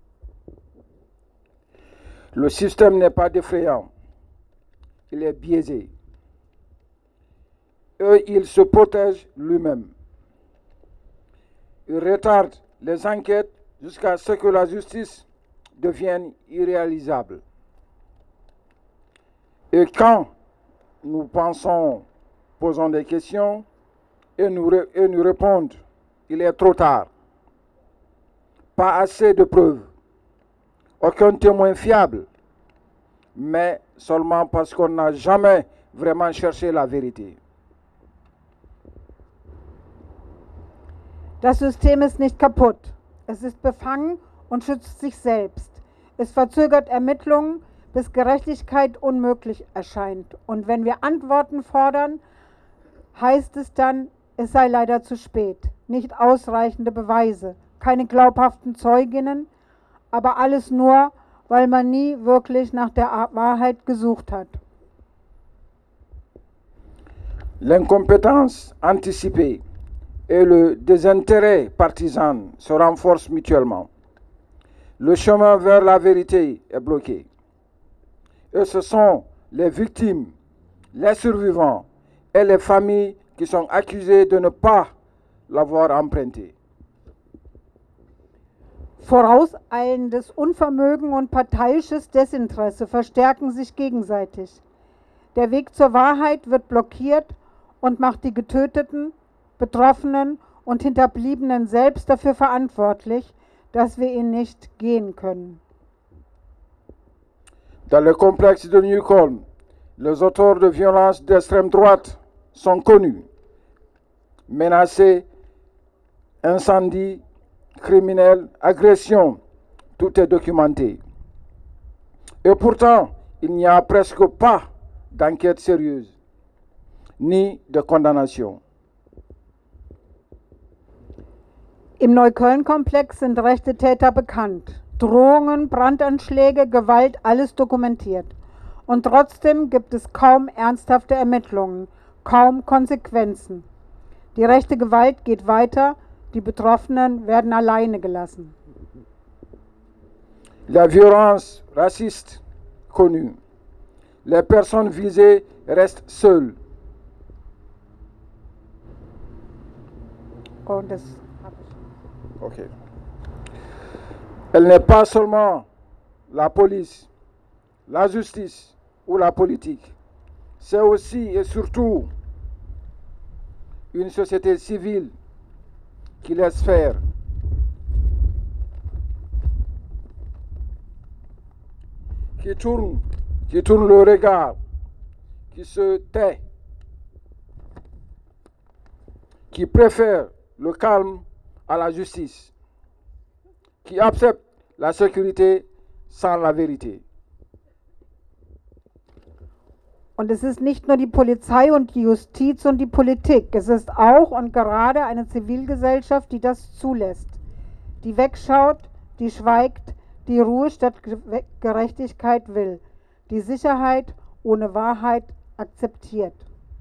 [SPEAKER 11] Le système n'est pas défrayant. Il est biaisé. Et il se protège lui-même. Il retarde les enquêtes jusqu'à ce que la justice devienne irréalisable. Et quand nous pensons, posons des questions et nous répondent, il est trop tard. Pas assez de preuves. Aucun témoin fiable. Mais seulement parce qu'on n'a jamais vraiment chercher la vérité.
[SPEAKER 12] Das System ist nicht kaputt. Es ist befangen und schützt sich selbst. Es verzögert Ermittlungen, bis Gerechtigkeit unmöglich erscheint. Und wenn wir Antworten fordern, heißt es dann, es sei leider zu spät. Nicht ausreichende Beweise, keine glaubhaften Zeuginnen, aber alles nur, weil man nie wirklich nach der Wahrheit gesucht hat.
[SPEAKER 11] L'incompétence anticipée et le désintérêt partisan se renforcent mutuellement. Le chemin vers la vérité est bloqué. Et ce sont les victimes, les survivants et les familles qui sont accusées de ne pas l'avoir emprunté.
[SPEAKER 12] Vorauseilendes Unvermögen und parteiisches Desinteresse verstärken sich gegenseitig. Der Weg zur Wahrheit wird blockiert und macht die Getöteten, Betroffenen und Hinterbliebenen selbst dafür verantwortlich, dass wir ihn nicht gehen können.
[SPEAKER 11] Dans le complexe de Newcombe, les auteurs de violences d'extrême droite sont connus, menacés, incendies, criminels, agressions, tout est documenté. Et pourtant, il n'y a presque pas d'enquête sérieuse, ni de condamnation.
[SPEAKER 12] Im Neukölln-Komplex sind rechte Täter bekannt. Drohungen, Brandanschläge, Gewalt, alles dokumentiert. Und trotzdem gibt es kaum ernsthafte Ermittlungen, kaum Konsequenzen. Die rechte Gewalt geht weiter, die Betroffenen werden alleine gelassen.
[SPEAKER 11] La violence raciste connue. Les personnes visées restent seules.
[SPEAKER 12] Und das
[SPEAKER 11] Ok. Elle n'est pas seulement la police, la justice ou la politique. C'est aussi et surtout une société civile qui laisse faire. Qui tourne le regard, qui se tait, qui préfère le calme à la justice, qui accepte la sécurité sans la vérité.
[SPEAKER 12] Und es ist nicht nur die Polizei und die Justiz und die Politik, es ist auch und gerade eine Zivilgesellschaft, die das zulässt, die wegschaut, die schweigt, die Ruhe statt Gerechtigkeit will, die Sicherheit ohne Wahrheit akzeptiert.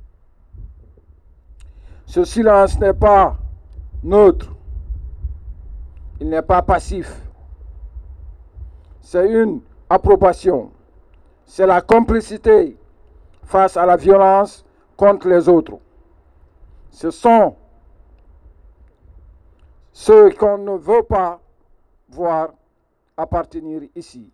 [SPEAKER 11] Ce silence n'est pas neutre, il n'est pas passif. C'est une approbation, c'est la complicité face à la violence contre les autres. Ce sont ceux qu'on ne veut pas voir appartenir ici.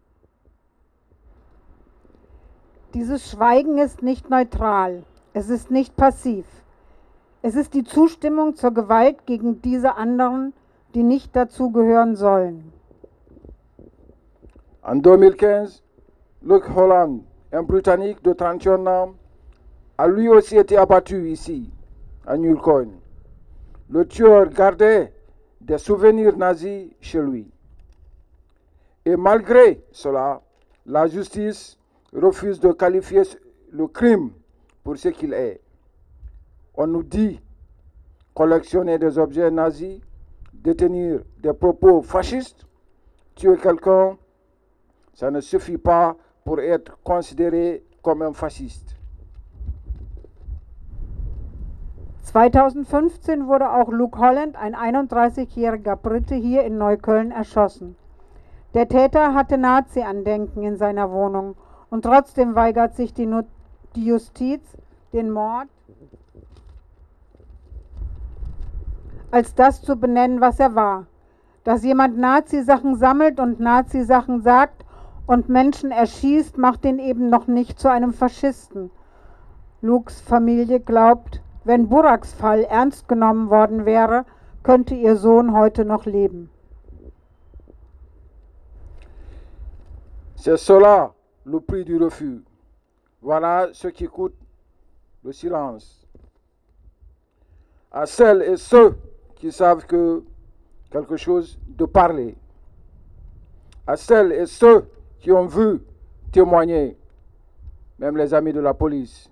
[SPEAKER 12] Dieses Schweigen ist nicht neutral, es ist nicht passiv. Es ist die Zustimmung zur Gewalt gegen diese anderen, die nicht dazugehören sollen.
[SPEAKER 11] En 2015, Luke Holland, un Britannique de 31 ans, a lui aussi été abattu ici, à Newcoin. Le tueur gardait des souvenirs nazis chez lui. Et malgré cela, la justice refuse de qualifier le crime pour ce qu'il est. On nous dit collectionner des objets nazis, détenir des propos fascistes, tuer quelqu'un, ça ne suffit pas pour être considéré comme un fasciste.
[SPEAKER 12] 2015 wurde auch Luke Holland, ein 31-jähriger Brite, hier in Neukölln erschossen. Der Täter hatte Nazi-Andenken in seiner Wohnung und trotzdem weigert sich die Justiz, den Mord als das zu benennen, was er war. Dass jemand Nazi-Sachen sammelt und Nazi-Sachen sagt und Menschen erschießt, macht ihn eben noch nicht zu einem Faschisten. Lukes Familie glaubt, wenn Buraks Fall ernst genommen worden wäre, könnte ihr Sohn heute noch leben.
[SPEAKER 11] C'est cela le prix du refus. Voilà ce qui coûte le silence. À celles et ceux qui savent que quelque chose de parler. À celles et ceux qui ont vu témoigner, même les amis de la police.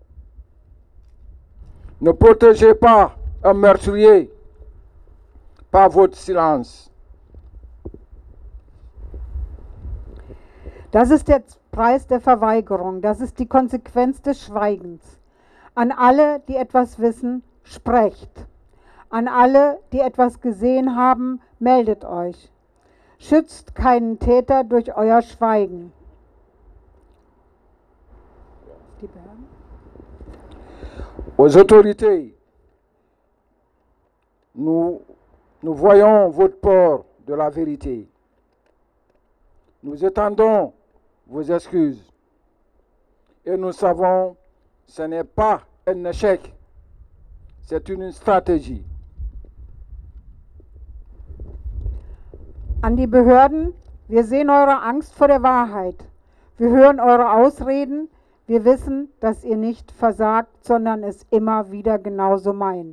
[SPEAKER 11] Ne protégez pas un meurtrier par votre silence.
[SPEAKER 12] Das ist der Preis der Verweigerung, das ist die Konsequenz des Schweigens. An alle, die etwas wissen, sprecht. An alle, die etwas gesehen haben, meldet euch. Schützt keinen Täter durch euer Schweigen.
[SPEAKER 11] Aux autorités, nous voyons votre peur de la vérité. Nous attendons vos excuses. Et nous savons que ce n'est pas un échec, c'est une stratégie.
[SPEAKER 12] An die Behörden, wir sehen eure Angst vor der Wahrheit. Wir hören eure Ausreden. Wir wissen, dass ihr nicht versagt, sondern es immer wieder genauso meint.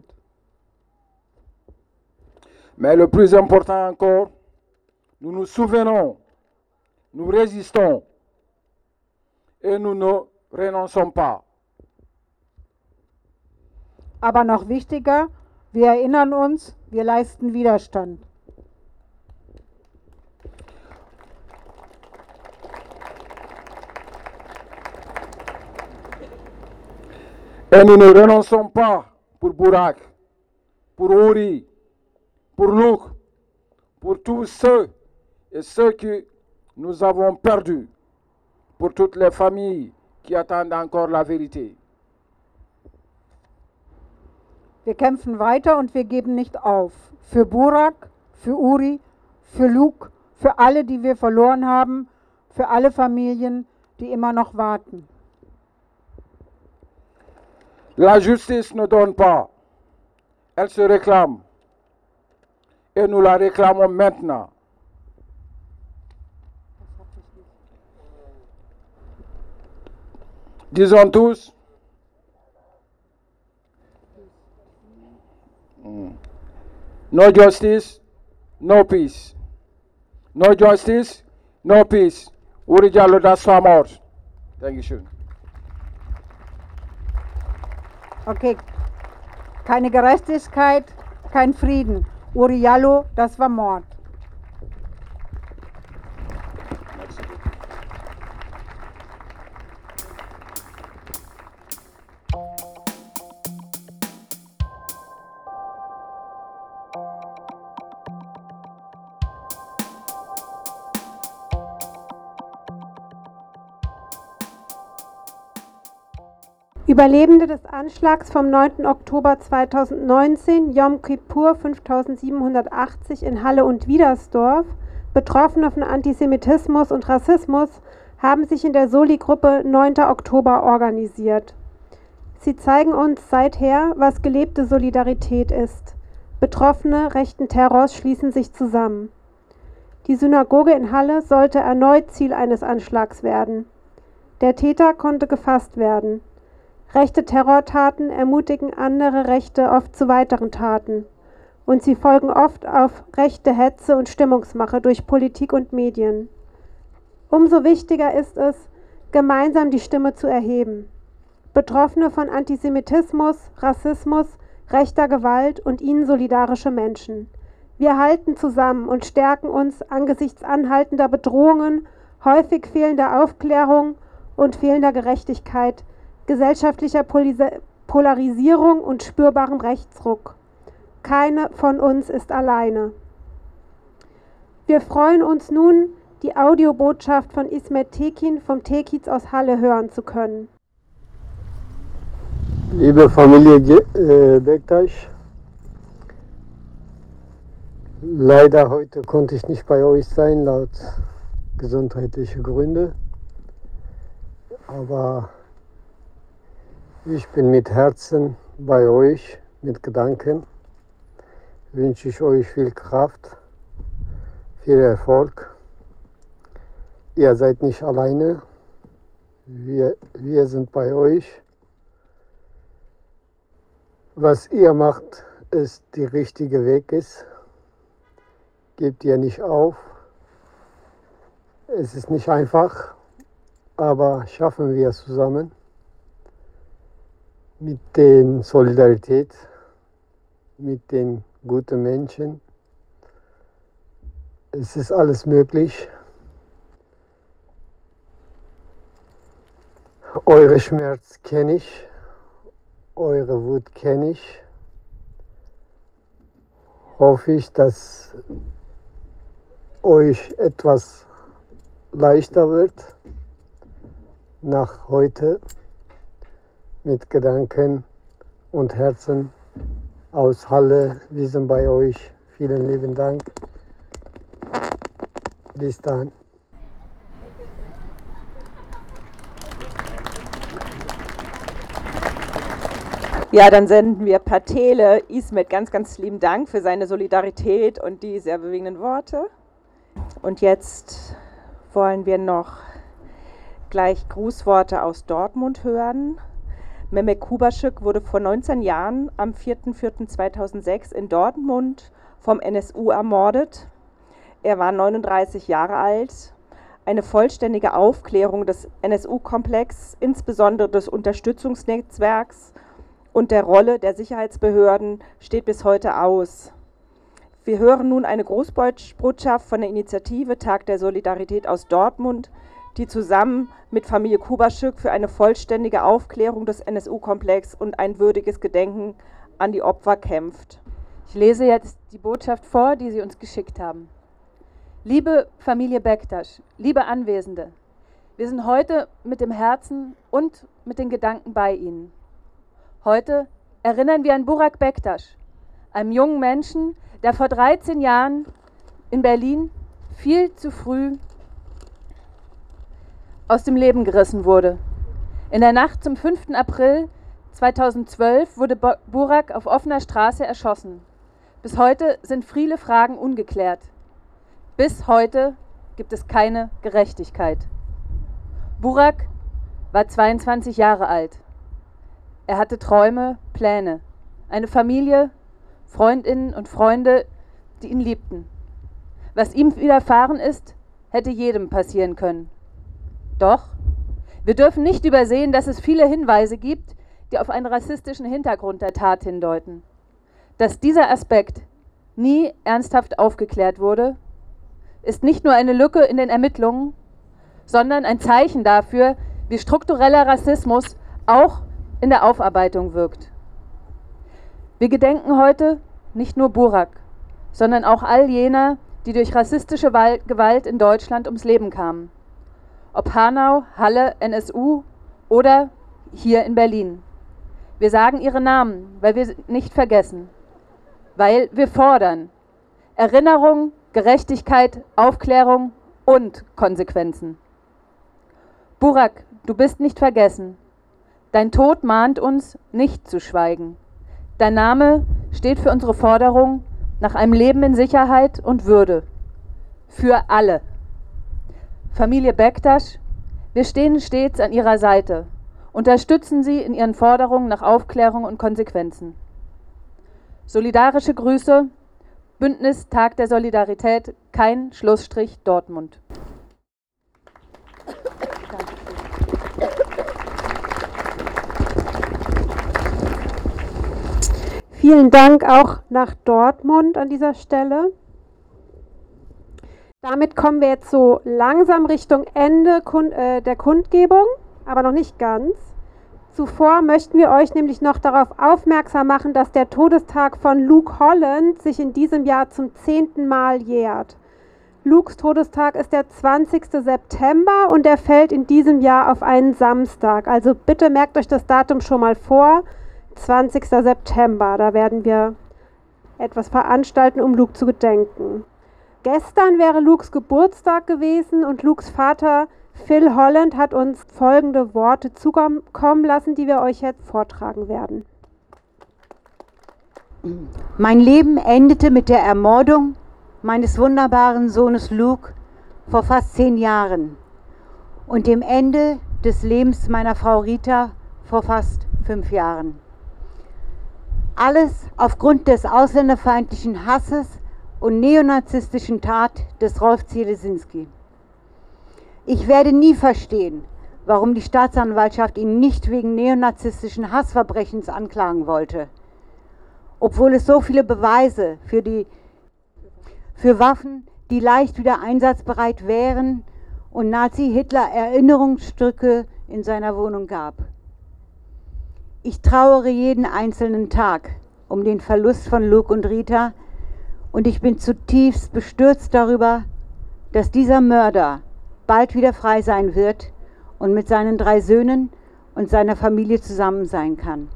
[SPEAKER 11] Mais le plus important encore, nous nous souvenons, nous résistons et nous ne renonçons pas.
[SPEAKER 12] Aber noch wichtiger, wir erinnern uns, wir leisten Widerstand.
[SPEAKER 11] Et nous ne renonçons pas pour Burak, pour Uri, pour Luc, pour tous ceux et ceux que nous avons perdus, pour toutes les familles qui attendent encore la vérité.
[SPEAKER 12] Wir kämpfen weiter und wir geben nicht auf. Für Burak, für Uri, für Luc, für alle, die wir verloren haben, für alle Familien, die immer noch warten.
[SPEAKER 11] La justice ne donne pas, elle se réclame. Et nous la réclamons maintenant. Disons tous, no justice, no peace. No justice, no peace. Uri Jallo, das war Mord. Dankeschön.
[SPEAKER 12] Okay, keine Gerechtigkeit, kein Frieden. Uri Jallo, das war Mord.
[SPEAKER 4] Überlebende des Anschlags vom 9. Oktober 2019, Yom Kippur 5780 in Halle und Wiedersdorf, Betroffene von Antisemitismus und Rassismus, haben sich in der Soli-Gruppe 9. Oktober organisiert. Sie zeigen uns seither, was gelebte Solidarität ist. Betroffene rechten Terrors schließen sich zusammen. Die Synagoge in Halle sollte erneut Ziel eines Anschlags werden. Der Täter konnte gefasst werden. Rechte Terrortaten ermutigen andere Rechte oft zu weiteren Taten. Und sie folgen oft auf rechte Hetze und Stimmungsmache durch Politik und Medien. Umso wichtiger ist es, gemeinsam die Stimme zu erheben. Betroffene von Antisemitismus, Rassismus, rechter Gewalt und ihnen solidarische Menschen. Wir halten zusammen und stärken uns angesichts anhaltender Bedrohungen, häufig fehlender Aufklärung und fehlender Gerechtigkeit, gesellschaftlicher Polarisierung und spürbarem Rechtsruck. Keine von uns ist alleine. Wir freuen uns nun, die Audiobotschaft von Ismet Tekin vom Tekiz aus Halle hören zu können.
[SPEAKER 13] Liebe Familie Bektaş, leider heute konnte ich nicht bei euch sein, laut gesundheitlicher Gründe. Aber ich bin mit Herzen bei euch, mit Gedanken. Wünsche ich euch viel Kraft, viel Erfolg. Ihr seid nicht alleine. Wir sind bei euch. Was ihr macht, ist der richtige Weg ist. Gebt ihr nicht auf. Es ist nicht einfach, aber schaffen wir es zusammen. Mit der Solidarität, mit den guten Menschen. Es ist alles möglich. Eure Schmerz kenne ich, eure Wut kenne ich. Hoffe ich, dass euch etwas leichter wird nach heute mit Gedanken und Herzen aus Halle. Wir sind bei euch. Vielen lieben Dank. Bis dann.
[SPEAKER 5] Ja, dann senden wir Patele Ismet ganz, ganz lieben Dank für seine Solidarität und die sehr bewegenden Worte. Und jetzt wollen wir noch gleich Grußworte aus Dortmund hören. Mehmet Kubaschik wurde vor 19 Jahren am 4.4.2006 in Dortmund vom NSU ermordet. Er war 39 Jahre alt. Eine vollständige Aufklärung des NSU-Komplex, insbesondere des Unterstützungsnetzwerks und der Rolle der Sicherheitsbehörden, steht bis heute aus. Wir hören nun eine Großbotschaft von der Initiative Tag der Solidarität aus Dortmund, die zusammen mit Familie Kubaschik für eine vollständige Aufklärung des NSU-Komplex und ein würdiges Gedenken an die Opfer kämpft.
[SPEAKER 14] Ich lese jetzt die Botschaft vor, die Sie uns geschickt haben. Liebe Familie Bektasch, liebe Anwesende, wir sind heute mit dem Herzen und mit den Gedanken bei Ihnen. Heute erinnern wir an Burak Bektasch, einem jungen Menschen, der vor 13 Jahren in Berlin viel zu früh aus dem Leben gerissen wurde. In der Nacht zum 5. April 2012 wurde Burak auf offener Straße erschossen. Bis heute sind viele Fragen ungeklärt. Bis heute gibt es keine Gerechtigkeit. Burak war 22 Jahre alt. Er hatte Träume, Pläne, eine Familie, Freundinnen und Freunde, die ihn liebten. Was ihm widerfahren ist, hätte jedem passieren können. Doch, wir dürfen nicht übersehen, dass es viele Hinweise gibt, die auf einen rassistischen Hintergrund der Tat hindeuten. Dass dieser Aspekt nie ernsthaft aufgeklärt wurde, ist nicht nur eine Lücke in den Ermittlungen, sondern ein Zeichen dafür, wie struktureller Rassismus auch in der Aufarbeitung wirkt. Wir gedenken heute nicht nur Burak, sondern auch all jener, die durch rassistische Gewalt in Deutschland ums Leben kamen. Ob Hanau, Halle, NSU oder hier in Berlin. Wir sagen ihre Namen, weil wir sie nicht vergessen. Weil wir fordern Erinnerung, Gerechtigkeit, Aufklärung und Konsequenzen. Burak, du bist nicht vergessen. Dein Tod mahnt uns, nicht zu schweigen. Dein Name steht für unsere Forderung nach einem Leben in Sicherheit und Würde. Für alle. Familie Bektasch, wir stehen stets an Ihrer Seite, unterstützen Sie in Ihren Forderungen nach Aufklärung und Konsequenzen. Solidarische Grüße, Bündnis Tag der Solidarität, kein Schlussstrich Dortmund.
[SPEAKER 4] Vielen Dank auch nach Dortmund an dieser Stelle. Damit kommen wir jetzt so langsam Richtung Ende der Kundgebung, aber noch nicht ganz. Zuvor möchten wir euch nämlich noch darauf aufmerksam machen, dass der Todestag von Luke Holland sich in diesem Jahr zum 10. Mal jährt. Lukes Todestag ist der 20. September und er fällt in diesem Jahr auf einen Samstag. Also bitte merkt euch das Datum schon mal vor, 20. September. Da werden wir etwas veranstalten, um Luke zu gedenken. Gestern wäre Lukes Geburtstag gewesen und Lukes Vater Phil Holland hat uns folgende Worte zukommen lassen, die wir euch jetzt vortragen werden.
[SPEAKER 6] Mein Leben endete mit der Ermordung meines wunderbaren Sohnes Luke vor fast 10 Jahren und dem Ende des Lebens meiner Frau Rita vor fast 5 Jahren. Alles aufgrund des ausländerfeindlichen Hasses und neonazistischen Tat des Rolf Zielesinski. Ich werde nie verstehen, warum die Staatsanwaltschaft ihn nicht wegen neonazistischen Hassverbrechens anklagen wollte, obwohl es so viele Beweise für Waffen, die leicht wieder einsatzbereit wären, und Nazi-Hitler Erinnerungsstücke in seiner Wohnung gab. Ich trauere jeden einzelnen Tag um den Verlust von Luke und Rita und ich bin zutiefst bestürzt darüber, dass dieser Mörder bald wieder frei sein wird und mit seinen 3 Söhnen und seiner Familie zusammen sein kann.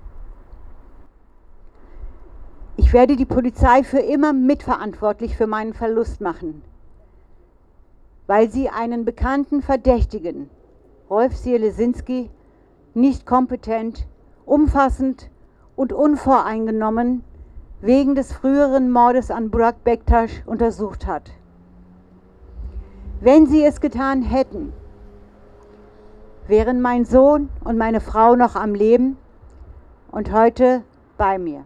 [SPEAKER 6] Ich werde die Polizei für immer mitverantwortlich für meinen Verlust machen, weil sie einen bekannten Verdächtigen, Rolf Zielesinski, nicht kompetent, umfassend und unvoreingenommen wegen des früheren Mordes an Burak Bektaş untersucht hat. Wenn sie es getan hätten, wären mein Sohn und meine Frau noch am Leben und heute bei mir.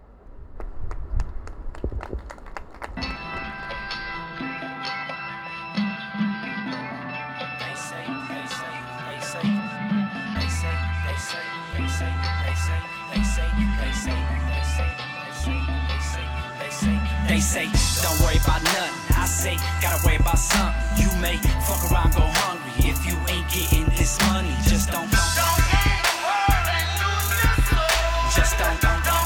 [SPEAKER 15] They say, don't worry about nothing. I say, gotta worry about something. You may fuck around, go hungry. If you ain't getting this money, just don't. Just don't.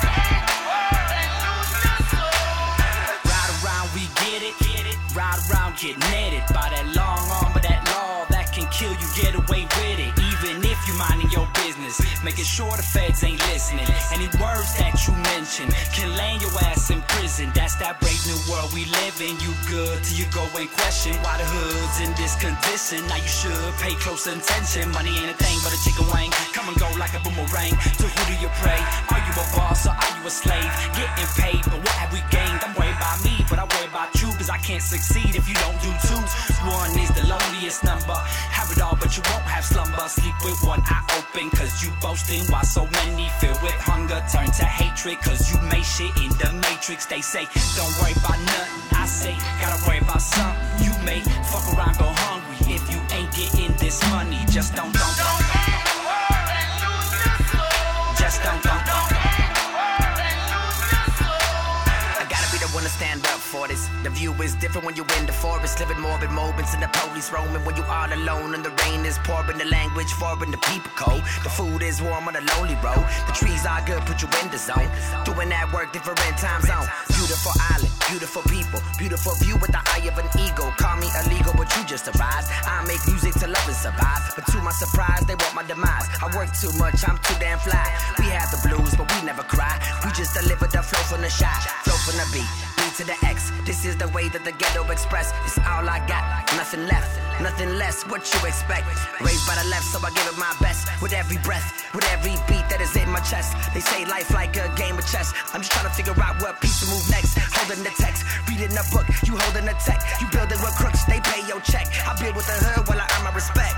[SPEAKER 15] Ride around, we get it. Ride around, get netted by that long arm of that law that can kill you, get away with it. Even if you minding your business, making sure the feds ain't listening. Any words that you mention can land your ass in prison. That's that brave new world we live in. You good till you go and question why the hood's in this condition. Now you should pay close attention. Money ain't a thing but a chicken wing. Come and go like a boomerang. To who do you pray? Are you a boss or are you a slave? Getting paid, but what have we gained? I'm worried about me, but I worry about you, cause I can't succeed if you don't do 2. 1 is the loneliest number. Have it all, but you won't have slumber. Sleep with one eye open, cause you boasting. While so many filled with hunger turn to hatred, cause you made shit in the matrix. They say, don't worry about nothing. I say, gotta worry about something. You may fuck around, go hungry. If you ain't getting this money, just don't. Just don't. I gotta be the one to stand up for this. The view is different when you're in the forest, living morbid moments, and the police roaming when you all alone and the rain is pouring. The language foreign, the people cold. The food is warm on a lonely road. The trees are good, put you in the zone. Doing that work, different time zone. Beautiful island, beautiful people, beautiful view with the eye of an eagle. Call me illegal, but you just arrived. I make music to love and survive, but to my surprise, they want my demise. I work too much, I'm too damn fly. We have the blues, but we never cry. We just deliver the flow from the shot, flow from the beat. To the X, this is the way that the ghetto express. It's all I got, nothing left, nothing less. What you expect? Raised by the left, so I give it my best. With every breath, with every beat that is in my chest. They say life like a game of chess. I'm just trying to figure out what piece to move next. Holding the text, reading the book, you holding the tech. You building with crooks, they pay your check. I build with the hood while I earn my respect.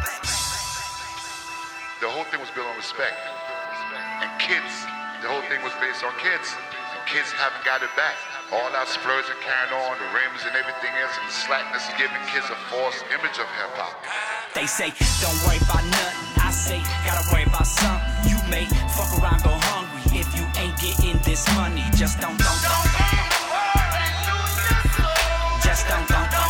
[SPEAKER 16] The whole thing was built on respect. And kids, the whole thing was based on kids. Kids haven't got it back. All our splurge and carrying on, the rims and everything else, and slackness is giving kids a false image of hip-hop.
[SPEAKER 15] They say, don't worry about nothing. I say, gotta worry about something. You may fuck around, go hungry. If you ain't getting this money, just don't. Just don't.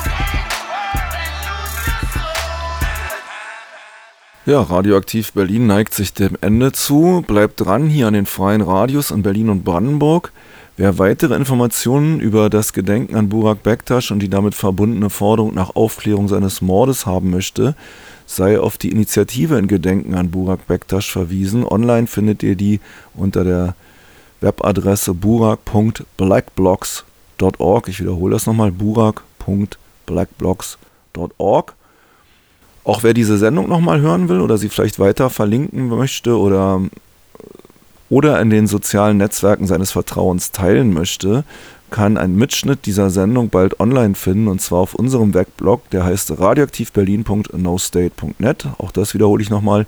[SPEAKER 2] Ja, Radioaktiv Berlin neigt sich dem Ende zu. Bleibt dran hier an den freien Radios in Berlin und Brandenburg. Wer weitere Informationen über das Gedenken an Burak Bektaş und die damit verbundene Forderung nach Aufklärung seines Mordes haben möchte, sei auf die Initiative in Gedenken an Burak Bektaş verwiesen. Online findet ihr die unter der Webadresse burak.blackblocks.org. Ich wiederhole das nochmal, burak.blackblocks.org. Auch wer diese Sendung nochmal hören will oder sie vielleicht weiter verlinken möchte oder oder in den sozialen Netzwerken seines Vertrauens teilen möchte, kann einen Mitschnitt dieser Sendung bald online finden, und zwar auf unserem Webblog, der heißt radioaktivberlin.nostate.net. Auch das wiederhole ich nochmal,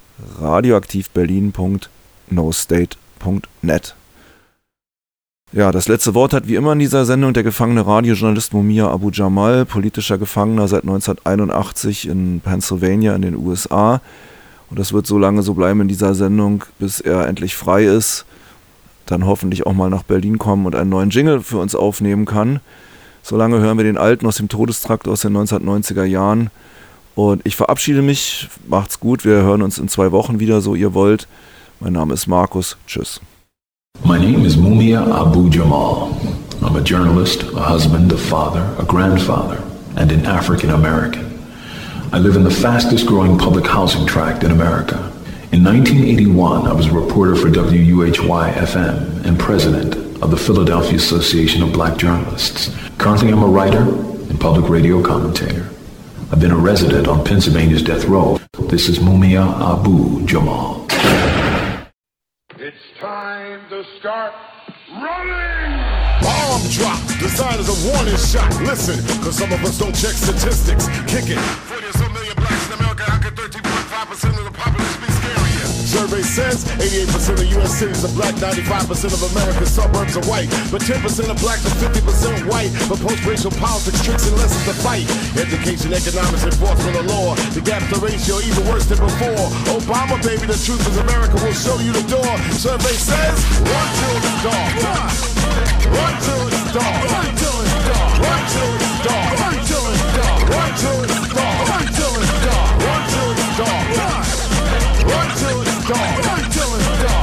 [SPEAKER 2] radioaktivberlin.nostate.net. Ja, das letzte Wort hat wie immer in dieser Sendung der gefangene Radiojournalist Mumia Abu Jamal, politischer Gefangener seit 1981 in Pennsylvania in den USA. Und das wird so lange so bleiben in dieser Sendung, bis er endlich frei ist, dann hoffentlich auch mal nach Berlin kommen und einen neuen Jingle für uns aufnehmen kann. Solange hören wir den alten aus dem Todestrakt aus den 1990er Jahren. Und ich verabschiede mich, macht's gut, wir hören uns in 2 Wochen wieder, so ihr wollt. Mein Name ist Markus, tschüss.
[SPEAKER 17] My name is Mumia Abu Jamal. I'm a journalist, a husband, a father, a grandfather, and an African American. I live in the fastest growing public housing tract in America. In 1981, I was a reporter for WUHY-FM and president of the Philadelphia Association of Black Journalists. Currently, I'm a writer and public radio commentator. I've been a resident on Pennsylvania's death row. This is Mumia Abu Jamal.
[SPEAKER 16] It's time to start running!
[SPEAKER 18] Bomb drop, designed as a warning shot. Listen, cause some of us don't check statistics. Kick it. 40 million blacks in America, how could 13.5% of the population be scarier? Survey says 88% of U.S. cities are black, 95% of America's suburbs are white. But 10% of blacks and 50% white. But post-racial politics, tricks, and lessons to fight. Education, economics, enforcement of law. The gap to ratio even worse than before. Obama, baby, the truth is America will show you the door. Survey says, run till it's dark. Run till it's dark. Run till it's dark. Run till it's dark. Run till it's dark. Run till it's dark. Run till it's dark. Run till it's dark. Run till it's dark. Run till it's dark.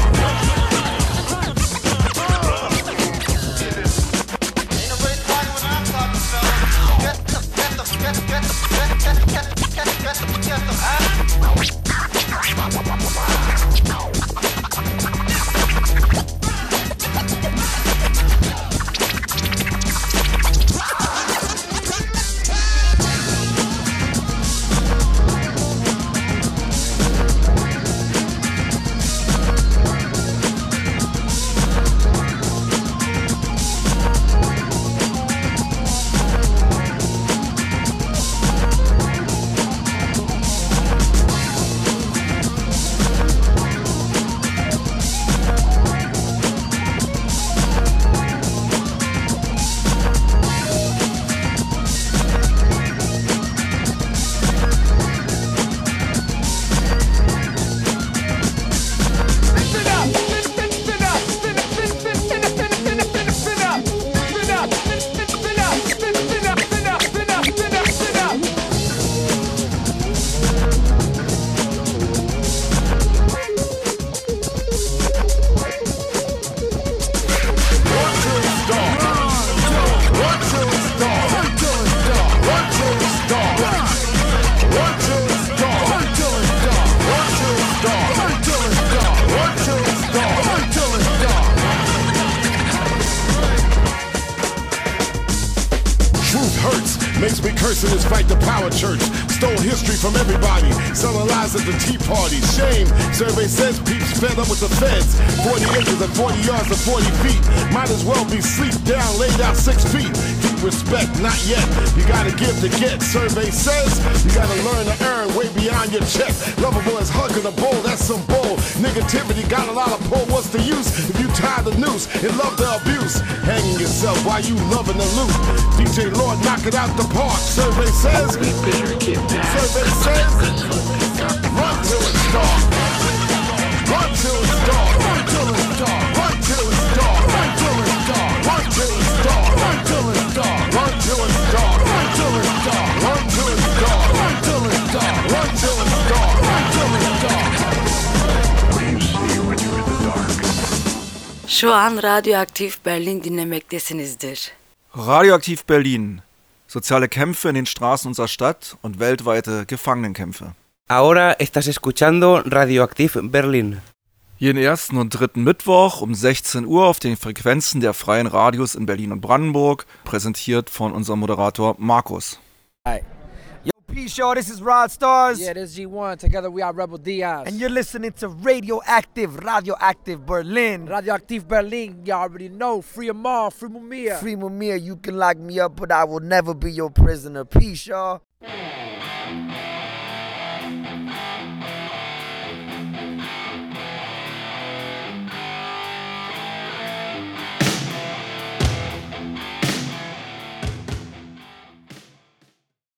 [SPEAKER 18] Makes me curse in this fight the power church. Stole history from everybody, selling lies at the Tea Party. Shame, survey says peeps fed up with the feds. 40 acres and 40 yards to 40 feet. Might as well be sleep down, laid out 6 feet. Deep respect, not yet. You gotta give to get. Survey says you gotta learn to earn way beyond your check. Lovable as hugging a bull, that's some bull. Negativity got a lot of pull. What's the use if you tie the noose and love the abuse? Hanging yourself while you loving the loot. DJ Lord, knock it out the park. Survey says, survey says, run till it's dark. Run till it's dark. Run till it's dark. Run till it's dark. Run till it's dark. Run till it's dark. Run till it's dark. Run till it's dark. Run till it's dark. Run till it's dark. Run till it's dark. Run till it's dark. Run till it's dark. What do you see when you're in the dark?
[SPEAKER 1] Şu an Radioaktiv Berlin dinlemektesinizdir.
[SPEAKER 2] Radioaktiv Berlin. Soziale Kämpfe in den Straßen unserer Stadt und weltweite Gefangenenkämpfe.
[SPEAKER 19] Ahora estás escuchando Radioaktiv Berlin.
[SPEAKER 2] Jeden ersten und dritten Mittwoch um 16 Uhr auf den Frequenzen der freien Radios in Berlin und Brandenburg, präsentiert von unserem Moderator Markus.
[SPEAKER 19] Yo,
[SPEAKER 20] Peace, y'all. This is Rod Stars.
[SPEAKER 21] Yeah, this is G1. Together we are Rebel Diaz.
[SPEAKER 20] And you're listening to Radioactive Berlin.
[SPEAKER 21] Radioactive Berlin, you already know. Free Amal, free Mumia.
[SPEAKER 20] Free Mumia, you can lock me up, but I will never be your prisoner. Peace, y'all.